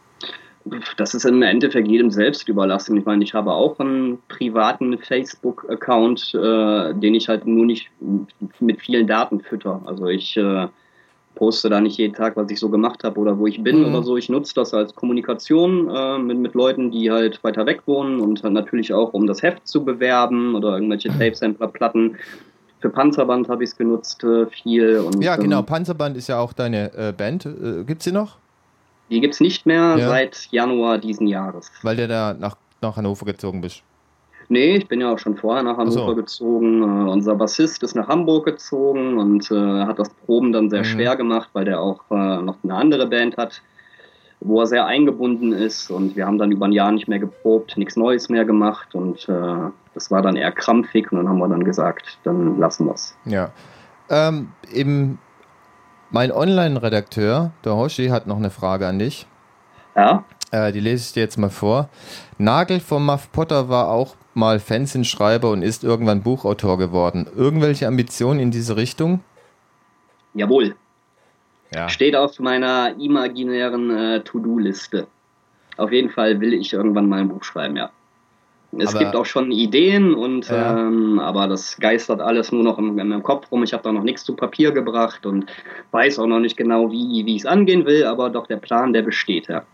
Das ist im Endeffekt jedem selbst überlassen. Ich meine, ich habe auch einen privaten Facebook-Account, äh, den ich halt nur nicht mit vielen Daten fütter. Also ich äh, poste da nicht jeden Tag, was ich so gemacht habe oder wo ich bin Mhm. oder so. Ich nutze das als Kommunikation äh, mit, mit Leuten, die halt weiter weg wohnen und dann natürlich auch, um das Heft zu bewerben oder irgendwelche Tape-Sampler-Platten. Für Panzerband habe ich es genutzt äh, viel. Und, Ja, genau, ähm, Panzerband ist ja auch deine äh, Band. Äh, gibt's sie noch? die gibt es nicht mehr Ja. seit Januar diesen Jahres. Weil du da nach, nach Hannover gezogen bist. Nee, ich bin ja auch schon vorher nach Hannover Ach so. gezogen. Äh, unser Bassist ist nach Hamburg gezogen und äh, hat das Proben dann sehr Mhm. schwer gemacht, weil der auch äh, noch eine andere Band hat, wo er sehr eingebunden ist. Und wir haben dann über ein Jahr nicht mehr geprobt, nichts Neues mehr gemacht. Und äh, das war dann eher krampfig. Und dann haben wir dann gesagt, dann lassen wir es. Ja. Ähm, im, Mein Online-Redakteur, der Hoshi, hat noch eine Frage an dich. Ja? Äh, die lese ich dir jetzt mal vor. Nagel vom Muff Potter war auch mal Fanzine-Schreiber und ist irgendwann Buchautor geworden. Irgendwelche Ambitionen in diese Richtung? Jawohl. Ja. Steht auf meiner imaginären äh, To-Do-Liste. Auf jeden Fall will ich irgendwann mal ein Buch schreiben, ja. Es Aber- gibt auch schon Ideen, und Ja. ähm, aber das geistert alles nur noch im, im Kopf rum. Ich habe da noch nichts zu Papier gebracht und weiß auch noch nicht genau, wie, wie ich es angehen will, aber doch der Plan, der besteht, ja.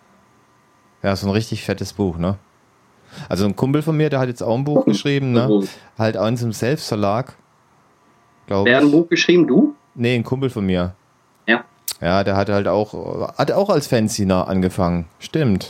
Ja, so ein richtig fettes Buch, ne? Also ein Kumpel von mir, der hat jetzt auch ein Buch geschrieben, ne? Oh. Halt auch in so einem Selbstverlag, glaube ich. Wer hat ein Buch geschrieben? Du? Nee, ein Kumpel von mir. Ja. Ja, der hat halt auch, hat auch als Fanziner angefangen. Stimmt.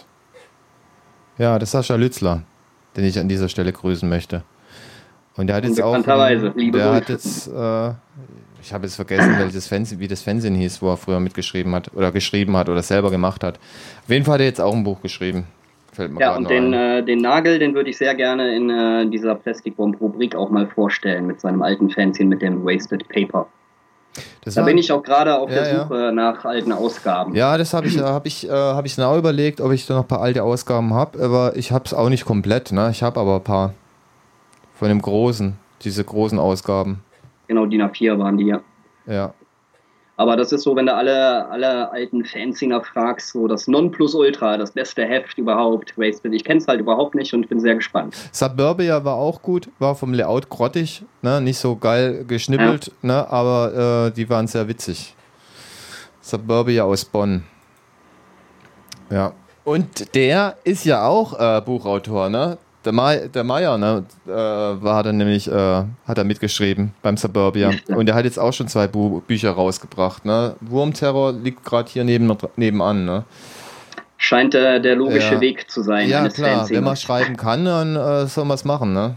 Ja, das ist Sascha Lützler, den ich an dieser Stelle grüßen möchte. Und der hat jetzt auch, Unbekannterweise, liebe der hat Grüße. jetzt, äh, ich habe jetzt vergessen, welches Fanzine, wie das Fanzine hieß, wo er früher mitgeschrieben hat oder geschrieben hat oder selber gemacht hat. Auf jeden Fall hat er jetzt auch ein Buch geschrieben. Fällt mir Ja, gerade und noch den, ein. äh, den Nagel, den würde ich sehr gerne in äh, dieser Plastikbomb-Rubrik auch mal vorstellen, mit seinem alten Fanzine, mit dem Wasted Paper. Das Da war- bin ich auch gerade auf Ja, der ja. Suche nach alten Ausgaben. Ja, das habe ich, äh, habe ich, äh, habe ich genau überlegt, ob ich da noch ein paar alte Ausgaben habe, aber ich habe es auch nicht komplett, ne? Ich habe aber ein paar von dem großen, diese großen Ausgaben. Genau, D I N A vier waren die, ja. Ja. Aber das ist so, wenn du alle, alle alten Fanziner fragst, so das Nonplusultra, das beste Heft überhaupt, Wasted. Ich kenne es halt überhaupt nicht und bin sehr gespannt. Suburbia war auch gut, war vom Layout grottig, ne? Nicht so geil geschnippelt, ne? Aber äh, die waren sehr witzig. Suburbia aus Bonn. Ja. Und der ist ja auch äh, Buchautor, ne? Der, Mai, der Meier, ne? Äh, war dann nämlich, äh, hat er mitgeschrieben beim Suburbia. Und der hat jetzt auch schon zwei Bu- Bücher rausgebracht, ne? Wurmterror liegt gerade hier neben, nebenan, ne? Scheint äh, der logische Ja. Weg zu sein. Ja, eines klar, wenn man Fanziners. schreiben kann, dann äh, soll man es machen, ne?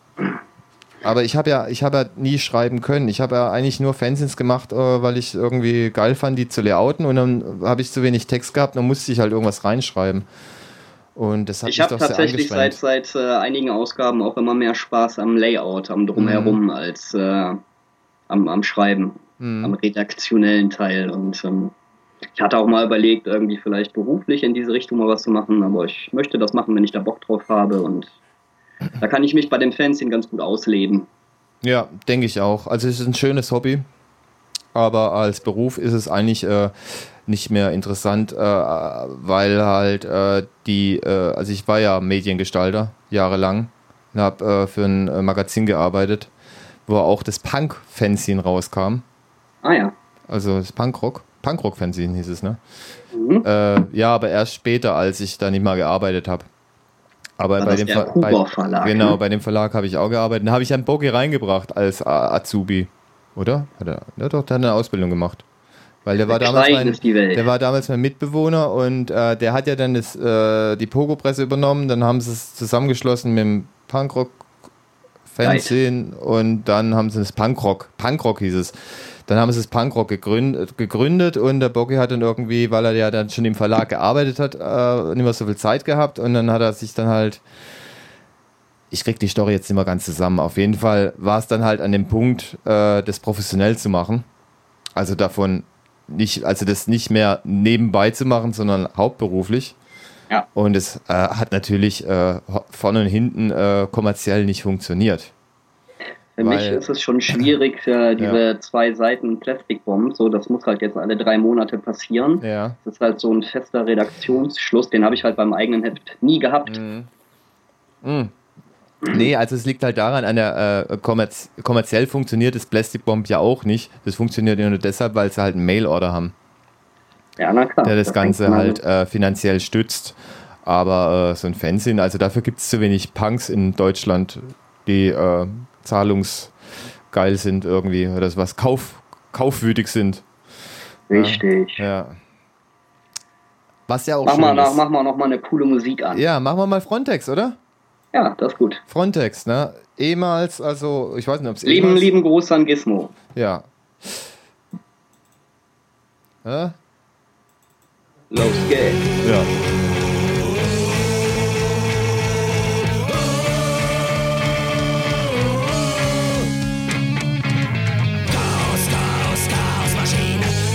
Aber ich habe ja, ich habe ja nie schreiben können. Ich habe ja eigentlich nur Fanzines gemacht, äh, weil ich irgendwie geil fand, die zu layouten, und dann habe ich zu wenig Text gehabt, dann musste ich halt irgendwas reinschreiben. Und das hat Ich mich habe doch sehr tatsächlich seit, angestrengt. seit äh, einigen Ausgaben auch immer mehr Spaß am Layout, am Drumherum, Mhm. als äh, am, am Schreiben, Mhm. am redaktionellen Teil. Und ähm, ich hatte auch mal überlegt, irgendwie vielleicht beruflich in diese Richtung mal was zu machen, aber ich möchte das machen, wenn ich da Bock drauf habe. Und da kann ich mich bei dem Fanzine ganz gut ausleben. Ja, denke ich auch. Also es ist ein schönes Hobby, aber als Beruf ist es eigentlich äh, nicht mehr interessant, äh, weil halt äh, die, äh, also ich war ja Mediengestalter jahrelang und habe äh, für ein äh, Magazin gearbeitet, wo auch das Punk-Fanzine rauskam. Ah ja. Also das Punkrock, Punkrock-Fanzine hieß es, ne? Mhm. Äh, ja, aber erst später, als ich da nicht mal gearbeitet habe. Aber War bei das dem, der Ver bei, Huber Verlag, genau, ne? bei dem Verlag habe ich auch gearbeitet. Da habe ich einen Bogi reingebracht als A- Azubi, oder? Hat er, ja doch, der hat eine Ausbildung gemacht. Weil der war damals Klein mein, ist die Welt. der war damals mein Mitbewohner, und äh, der hat ja dann das, äh, die Pogo-Presse übernommen. Dann haben sie es zusammengeschlossen mit dem Punkrock-Fanzine und dann haben sie das Punkrock, Punkrock hieß es. Dann haben sie das Punkrock gegründet, gegründet und der Bogi hat dann irgendwie, weil er ja dann schon im Verlag gearbeitet hat, äh, nicht mehr so viel Zeit gehabt, und dann hat er sich dann halt, ich krieg die Story jetzt nicht mehr ganz zusammen, auf jeden Fall war es dann halt an dem Punkt, äh, das professionell zu machen, also davon nicht, also das nicht mehr nebenbei zu machen, sondern hauptberuflich. Ja. Und es äh, hat natürlich äh, vorne und hinten äh, kommerziell nicht funktioniert. Für mich Weil- ist es schon schwierig, äh, diese zwei Seiten Plastikbomben, so, das muss halt jetzt alle drei Monate passieren. Ja. Das ist halt so ein fester Redaktionsschluss, den habe ich halt beim eigenen Heft nie gehabt. Mhm. Nee, also es liegt halt daran, an der äh, kommerz kommerziell funktioniert das Plastic Bomb ja auch nicht. Das funktioniert ja nur deshalb, weil sie halt einen Mail-Order haben, Ja, na klar. der das Das Ganze denkt man- halt äh, finanziell stützt. Aber äh, so ein Fanzine, also dafür gibt es zu wenig Punks in Deutschland, die äh, zahlungsgeil sind irgendwie oder was kauf, kaufwütig sind. Richtig. Ja. Was ja auch Mach schön mal, nach, ist. mach mal noch mal eine coole Musik an. Ja, machen wir mal Frontex, oder? Ja, das ist gut. Frontex, ne? Ehemals, also ich weiß nicht, ob es Lieben, ehemals... lieben Gruß an Gizmo. Ja. Ja? Los geht's. Ja. Chaos, Chaos, Chaos, Maschine.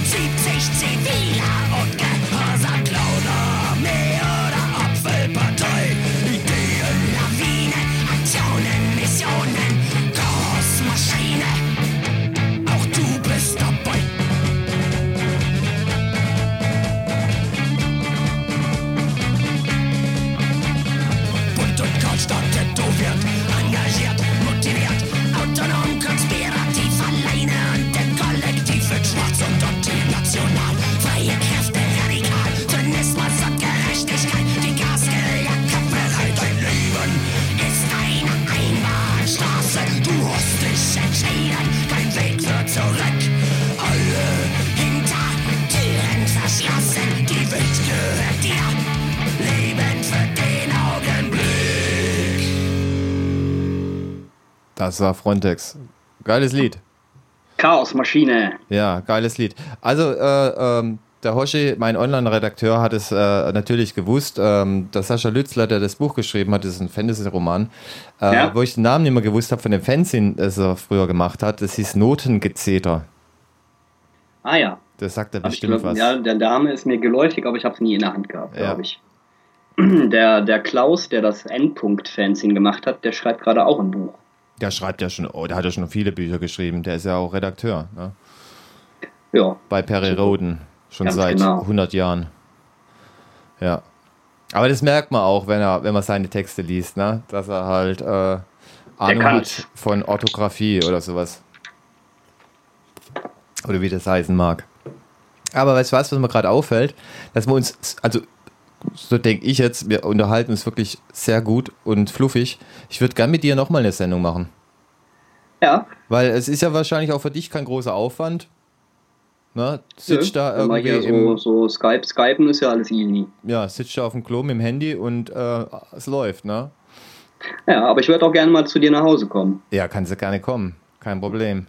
siebzig Ziviler und Gehorsam, Clown, Armee oder Apfelpartei. Ideen, Lawine, Aktionen, Missionen, Großmaschine. Auch du bist dabei. Bunt und Karlstadt tätowiert, engagiert, motiviert, autonom, konspirativ, alleine und im Kollektiv wird schwarz und antinational. Freie Kräfte, radikal, Zynismus und Gerechtigkeit, die Gasgelder-Kapperei. Dein Leben ist eine Einbahnstraße, du hast dich entschieden, kein Weg führt zurück. Alle hinter Türen verschlossen, die Welt gehört dir, Leben für den Augenblick. Das war Frontex. Geiles Lied. Chaosmaschine. Ja, geiles Lied. Also, äh, ähm, der Hoshi, mein Online-Redakteur, hat es äh, natürlich gewusst. Ähm, der Sascha Lützler, der das Buch geschrieben hat, das ist ein Fantasy-Roman, äh, Ja. wo ich den Namen nicht mehr gewusst habe von dem Fanzine, das er früher gemacht hat. Das hieß Notengezeter. Ah ja. Das sagt er Hab ich bestimmt glaub, was. ja, der Name ist mir geläufig, aber ich habe es nie in der Hand gehabt, Ja. glaube ich. Der, der Klaus, der das Endpunkt-Fanzine gemacht hat, der schreibt gerade auch ein Buch. Der schreibt ja schon, oh, der hat ja schon viele Bücher geschrieben. Der ist ja auch Redakteur, ne? Ja. Bei Perry Roden. Schon Ganz seit genau. hundert Jahren. Ja. Aber das merkt man auch, wenn er, wenn man seine Texte liest, ne? Dass er halt äh, Ahnung kann's. hat von Orthographie oder sowas. Oder wie das heißen mag. Aber weißt du was, was mir gerade auffällt? Dass wir uns, also so denke ich jetzt, wir unterhalten uns wirklich sehr gut und fluffig. Ich würde gern mit dir nochmal eine Sendung machen. Ja. Weil es ist ja wahrscheinlich auch für dich kein großer Aufwand. Ne? Sitzt da Wenn man irgendwie hier so, im, so Skype, Skypen ist ja alles easy. ja, sitzt da auf dem Klo mit dem Handy und äh, es läuft, ne? Ja, aber ich würde auch gerne mal zu dir nach Hause kommen. Ja, kannst du gerne kommen. Kein Problem.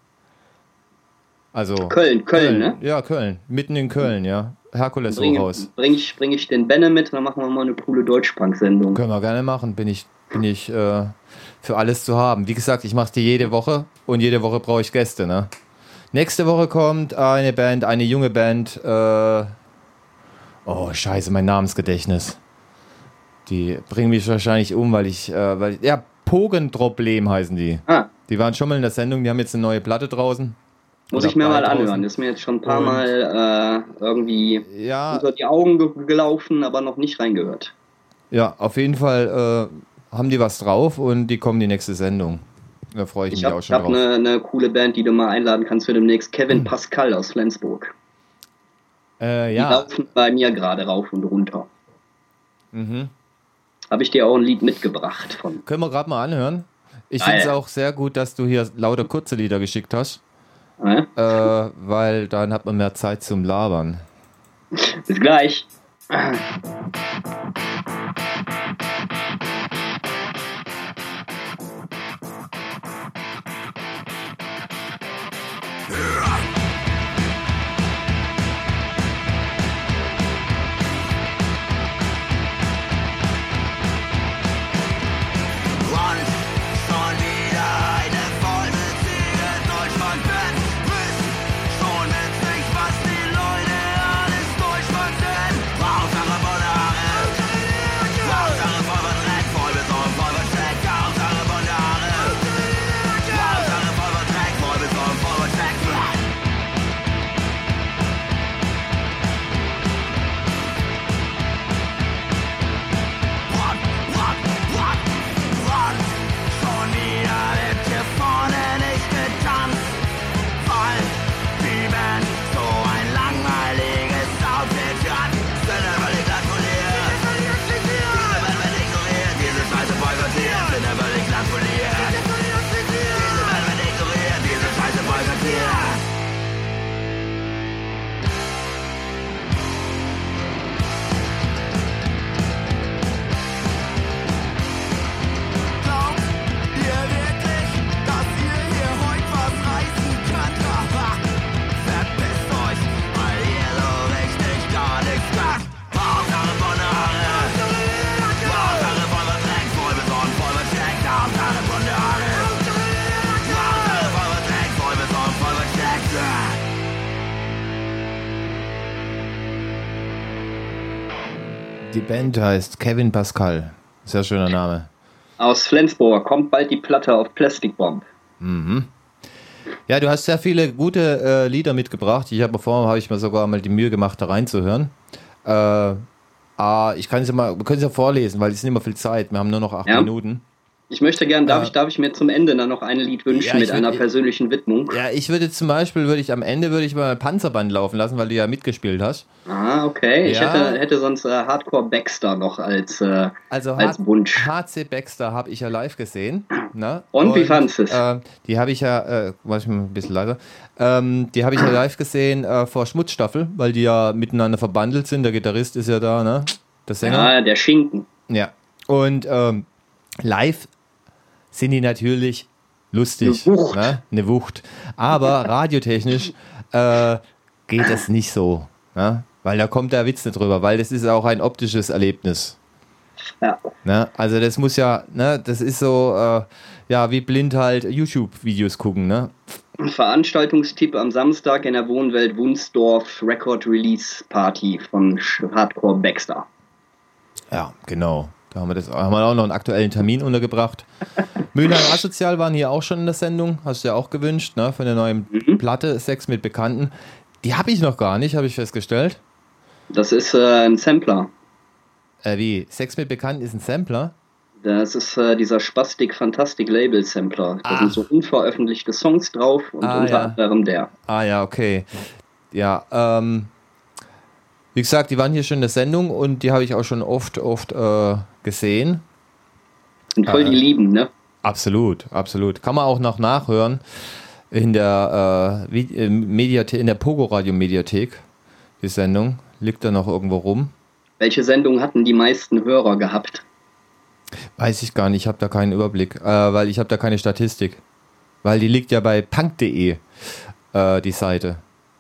Also Köln, Köln, ne? Ja, Köln. Mitten in Köln, ja. Herkules Bring, Hochhaus. bring, ich, bring ich den Benne mit, dann machen wir mal eine coole Deutschpunk-Sendung. Können wir gerne machen. Bin ich, bin ich äh, für alles zu haben. Wie gesagt, ich mache die jede Woche und jede Woche brauche ich Gäste, ne? Nächste Woche kommt eine Band, eine junge Band. Äh, oh, scheiße, mein Namensgedächtnis. Die bringen mich wahrscheinlich um, weil ich, äh, weil ja, Pogenproblem heißen die. Ah, Die waren schon mal in der Sendung, die haben jetzt eine neue Platte draußen. muss Oder ich mir mal bald anhören. draußen. Ist mir jetzt schon ein paar Und- Mal äh, irgendwie Ja, unter die Augen ge gelaufen, aber noch nicht reingehört. ja, auf jeden Fall äh, haben die was drauf und die kommen die nächste Sendung. Da freue ich, Ich mich habe auch schon hab drauf. eine ne coole Band, die du mal einladen kannst für demnächst. Kevin Pascal aus Flensburg. Äh, Die ja, laufen bei mir gerade rauf und runter. mhm. Habe ich dir auch ein Lied mitgebracht von. Können wir gerade mal anhören. Ich Ah, finde es ja. auch sehr gut, dass du hier lauter kurze Lieder geschickt hast, Äh? äh, weil dann hat man mehr Zeit zum Labern. Bis gleich. Und schon wieder eine vollsitzige Deutschland-Band. Wisst schon witzig, was die Leute alles durchmachen. Raus, eure Bulle, Die Band heißt Kevin Pascal. Sehr schöner Name. Aus Flensburg kommt bald die Platte auf Plastic Bomb. Mhm. Ja, du hast sehr viele gute äh, Lieder mitgebracht. Ich habe vorher habe ich mir sogar mal die Mühe gemacht, da reinzuhören. Äh, ah, ich kann es ja mal, wir können es ja vorlesen, weil es ist nicht mehr viel Zeit. Wir haben nur noch acht ja. Minuten. Ich möchte gern, darf, Äh, ich, darf ich mir zum Ende dann noch ein Lied wünschen ja, ich mit würd- einer persönlichen Widmung? Ja, ich würde zum Beispiel, würde ich am Ende würde ich mal Panzerband laufen lassen, weil du ja mitgespielt hast. Ah, okay. Ich Ja. hätte, hätte sonst äh, Hardcore Baxter noch als, äh, Also als H- Wunsch. H C Baxter habe ich ja live gesehen. Ne? Und wie fandst du's? Äh, die habe ich ja, äh, mach ich mal ein bisschen leiser, ähm, die habe ich ja live gesehen äh, vor Schmutzstaffel, weil die ja miteinander verbandelt sind. Der Gitarrist ist ja da, ne? Der Sänger. Ja, der Schinken. Ja. Und ähm, live sind die natürlich lustig. Eine Wucht. Ne? Eine Wucht. Aber radiotechnisch äh, geht das nicht so. Ne? Weil da kommt der Witz nicht drüber, weil das ist auch ein optisches Erlebnis. Ja. Ne? Also das muss ja, ne, das ist so, äh, ja, wie blind halt YouTube-Videos gucken, ne? Veranstaltungstipp am Samstag in der Wohnwelt Wunsdorf Record Release Party von Hardcore Baxter. Ja, genau. Da haben wir, das, haben wir auch noch einen aktuellen Termin untergebracht. Mülheim Asozial waren hier auch schon in der Sendung, hast du ja auch gewünscht, ne? Für eine neue Mhm. Platte, Sex mit Bekannten. Die habe ich noch gar nicht, habe ich festgestellt. Das ist äh, ein Sampler. Äh, wie? Sex mit Bekannten ist ein Sampler? Das ist äh, dieser Spastic Fantastic Label Sampler. Da Ach. sind so unveröffentlichte Songs drauf und Ah, unter ja. anderem der. Ah ja, okay. Ja, ähm, wie gesagt, die waren hier schon in der Sendung und die habe ich auch schon oft, oft äh, gesehen. Sind voll Äh. die Lieben, ne? Absolut, absolut. Kann man auch noch nachhören in der, äh, Vi- äh, Mediathe- in der Pogo-Radio-Mediathek. Die Sendung liegt da noch irgendwo rum. Welche Sendung hatten die meisten Hörer gehabt? Weiß ich gar nicht, ich habe da keinen Überblick, äh, weil ich habe da keine Statistik. Weil die liegt ja bei punk punkt de, äh, die Seite.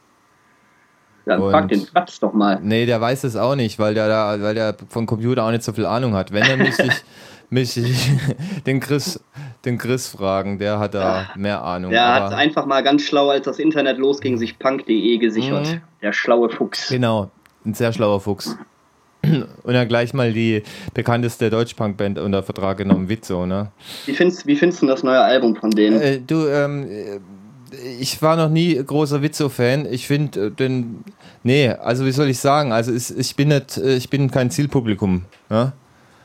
Dann Und- frag den Fratz doch mal. Nee, der weiß es auch nicht, weil der da, weil der von Computer auch nicht so viel Ahnung hat. Wenn, dann müsste ich, müsste ich den Chris, den Chris fragen, der hat da mehr Ahnung. Der aber- hat einfach mal ganz schlau, als das Internet losging, sich punk punkt de gesichert. Mhm. Der schlaue Fuchs. Genau, ein sehr schlauer Fuchs. Und dann gleich mal die bekannteste Deutschpunk-Band unter Vertrag genommen, Witzo, ne? Wie findest, wie findest du das neue Album von denen? Äh, du, ähm, äh, ich war noch nie großer Witzo-Fan. Ich finde äh, den, nee, also wie soll ich sagen, also es, ich bin nicht, äh, ich bin kein Zielpublikum, ja?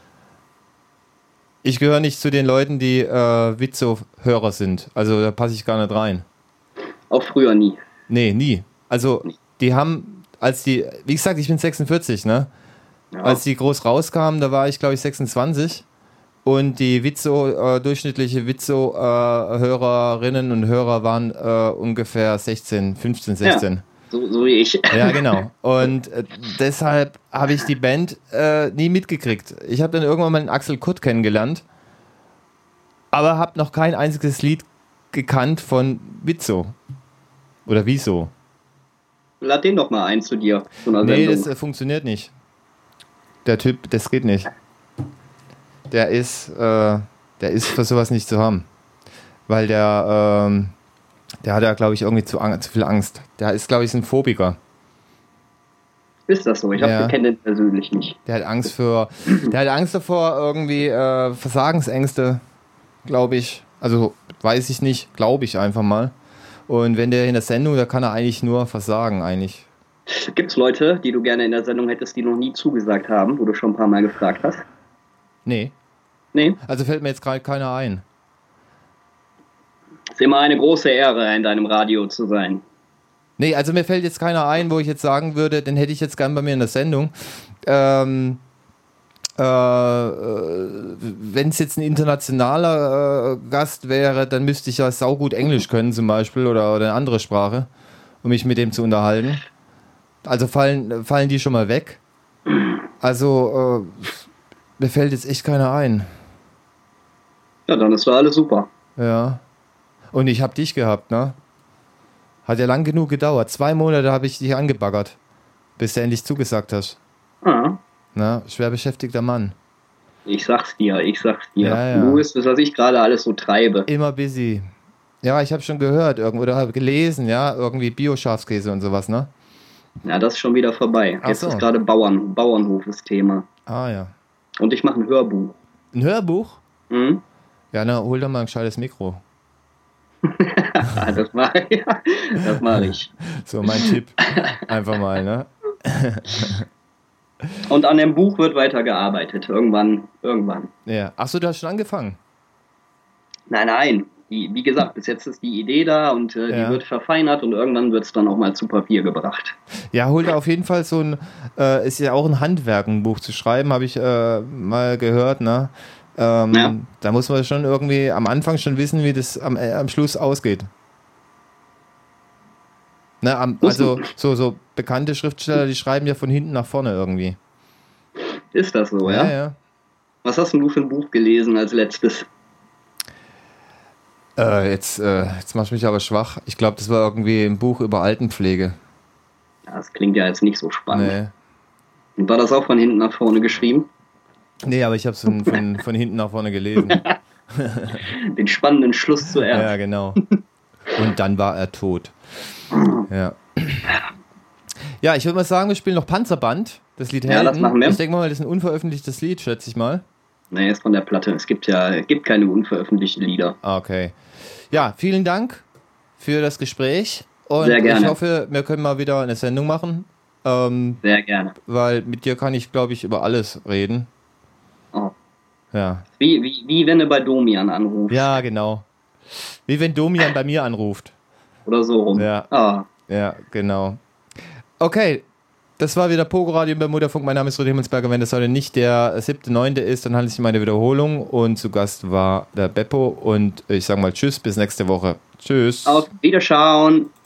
Ich gehöre nicht zu den Leuten, die äh, Witzo-Hörer sind. Also da passe ich gar nicht rein. Auch früher nie. Nee, nie. Also die haben, als die, wie gesagt, ich bin sechsundvierzig, ne? Ja. Als die groß rauskamen, da war ich, glaube ich, sechsundzwanzig. Und die Witzo, äh, durchschnittliche Witzo-Hörerinnen und Hörer waren äh, ungefähr sechzehn, fünfzehn, sechzehn. So, so wie ich. Ja, genau. Und äh, deshalb habe ich die Band äh, nie mitgekriegt. Ich habe dann irgendwann mal den Axel Kurt kennengelernt, aber habe noch kein einziges Lied gekannt von Witzo. Oder wieso? Lad den doch mal ein zu dir. Zu einer Nee, Sendung. das äh, funktioniert nicht. Der Typ, das geht nicht. Der ist, äh, der ist für sowas nicht zu haben. Weil der, ähm, der hat ja, glaube ich, irgendwie zu, ang- zu viel Angst. Der ist, glaube ich, ein Phobiker. Ist das so? Ich hab, Ja. kenne den persönlich nicht. Der hat Angst für, der hat Angst davor, irgendwie äh, Versagensängste, glaube ich. Also weiß ich nicht, glaube ich einfach mal. Und wenn der in der Sendung, da kann er eigentlich nur versagen, eigentlich. Gibt es Leute, die du gerne in der Sendung hättest, die noch nie zugesagt haben, wo du schon ein paar Mal gefragt hast? Nee. Nee. Also fällt mir jetzt gerade keiner ein. Ist immer eine große Ehre, in deinem Radio zu sein. Nee, also mir fällt jetzt keiner ein, wo ich jetzt sagen würde, den hätte ich jetzt gern bei mir in der Sendung. Ähm, äh, wenn es jetzt ein internationaler äh, Gast wäre, dann müsste ich ja saugut Englisch können zum Beispiel oder, oder eine andere Sprache, um mich mit dem zu unterhalten. Also fallen, fallen die schon mal weg. Also äh, mir fällt jetzt echt keiner ein. Ja, dann ist doch alles super. Ja. Und ich habe dich gehabt, ne? Hat ja lang genug gedauert. Zwei Monate habe ich dich angebaggert, bis du endlich zugesagt hast. Ah, Na, schwer beschäftigter Mann. ich sag's dir, ich sag's dir. Ja, ja. Du bist es, was ich gerade alles so treibe. Immer busy. Ja, ich habe schon gehört irgendwo oder habe gelesen, ja, irgendwie Bio-Schafskäse und sowas, ne? Ja, das ist schon wieder vorbei. Ach Jetzt so. ist gerade Bauern, Bauernhof das Thema. Ah ja. Und ich mache ein Hörbuch. Ein Hörbuch? Mhm. Ja, na, hol doch mal ein gescheites Mikro. das mache ich. Das mache ich. So, mein Tipp. Einfach mal, ne? Und an dem Buch wird weitergearbeitet. Irgendwann, irgendwann. Ja. Achso, du hast schon angefangen? Nein, nein. Die, wie gesagt, bis jetzt ist die Idee da und äh, Ja. die wird verfeinert und irgendwann wird es dann auch mal zu Papier gebracht. Ja, hol da auf jeden Fall so ein, äh, ist ja auch ein Handwerk, ein Buch zu schreiben, habe ich äh, mal gehört, ne? Ähm, Ja. Da muss man schon irgendwie am Anfang schon wissen, wie das am, äh, am Schluss ausgeht. Ne, am, Muss also man. so, so bekannte Schriftsteller, die schreiben ja von hinten nach vorne irgendwie. Ist das so, ja? Ja, ja. Was hast denn du für ein Buch gelesen als letztes? Äh, jetzt, äh, jetzt machst du mich aber schwach. Ich glaube, das war irgendwie ein Buch über Altenpflege. Ja, das klingt ja jetzt nicht so spannend. Nee. Und war das auch von hinten nach vorne geschrieben? Nee, aber ich habe es von, von, von hinten nach vorne gelesen. Den spannenden Schluss zuerst. Ja, genau. Und dann war er tot. Ja. Ja, ich würde mal sagen, wir spielen noch Panzerband, das Lied Ja, Helden. das machen wir. Ich denke mal, das ist ein unveröffentlichtes Lied, schätze ich mal. Nee, ist von der Platte. Es gibt ja es gibt keine unveröffentlichten Lieder. Okay. Ja, vielen Dank für das Gespräch. Und Sehr gerne. ich hoffe, wir können mal wieder eine Sendung machen. Ähm, Sehr gerne. weil mit dir kann ich, glaube ich, über alles reden. Oh. Ja. Wie, wie, wie wenn du bei Domian anrufst. Ja, genau. Wie wenn Domian bei mir anruft. Oder so rum. Ja. Ah. Ja, genau. Okay, das war wieder Pogo-Radio im Bermuda-Funk. Mein Name ist Rudi Himmelsberger. Wenn das heute nicht der siebte neunte ist, dann handelt es sich um eine Wiederholung. Und zu Gast war der Beppo. Und ich sage mal Tschüss, bis nächste Woche. Tschüss. Auf Wiederschauen.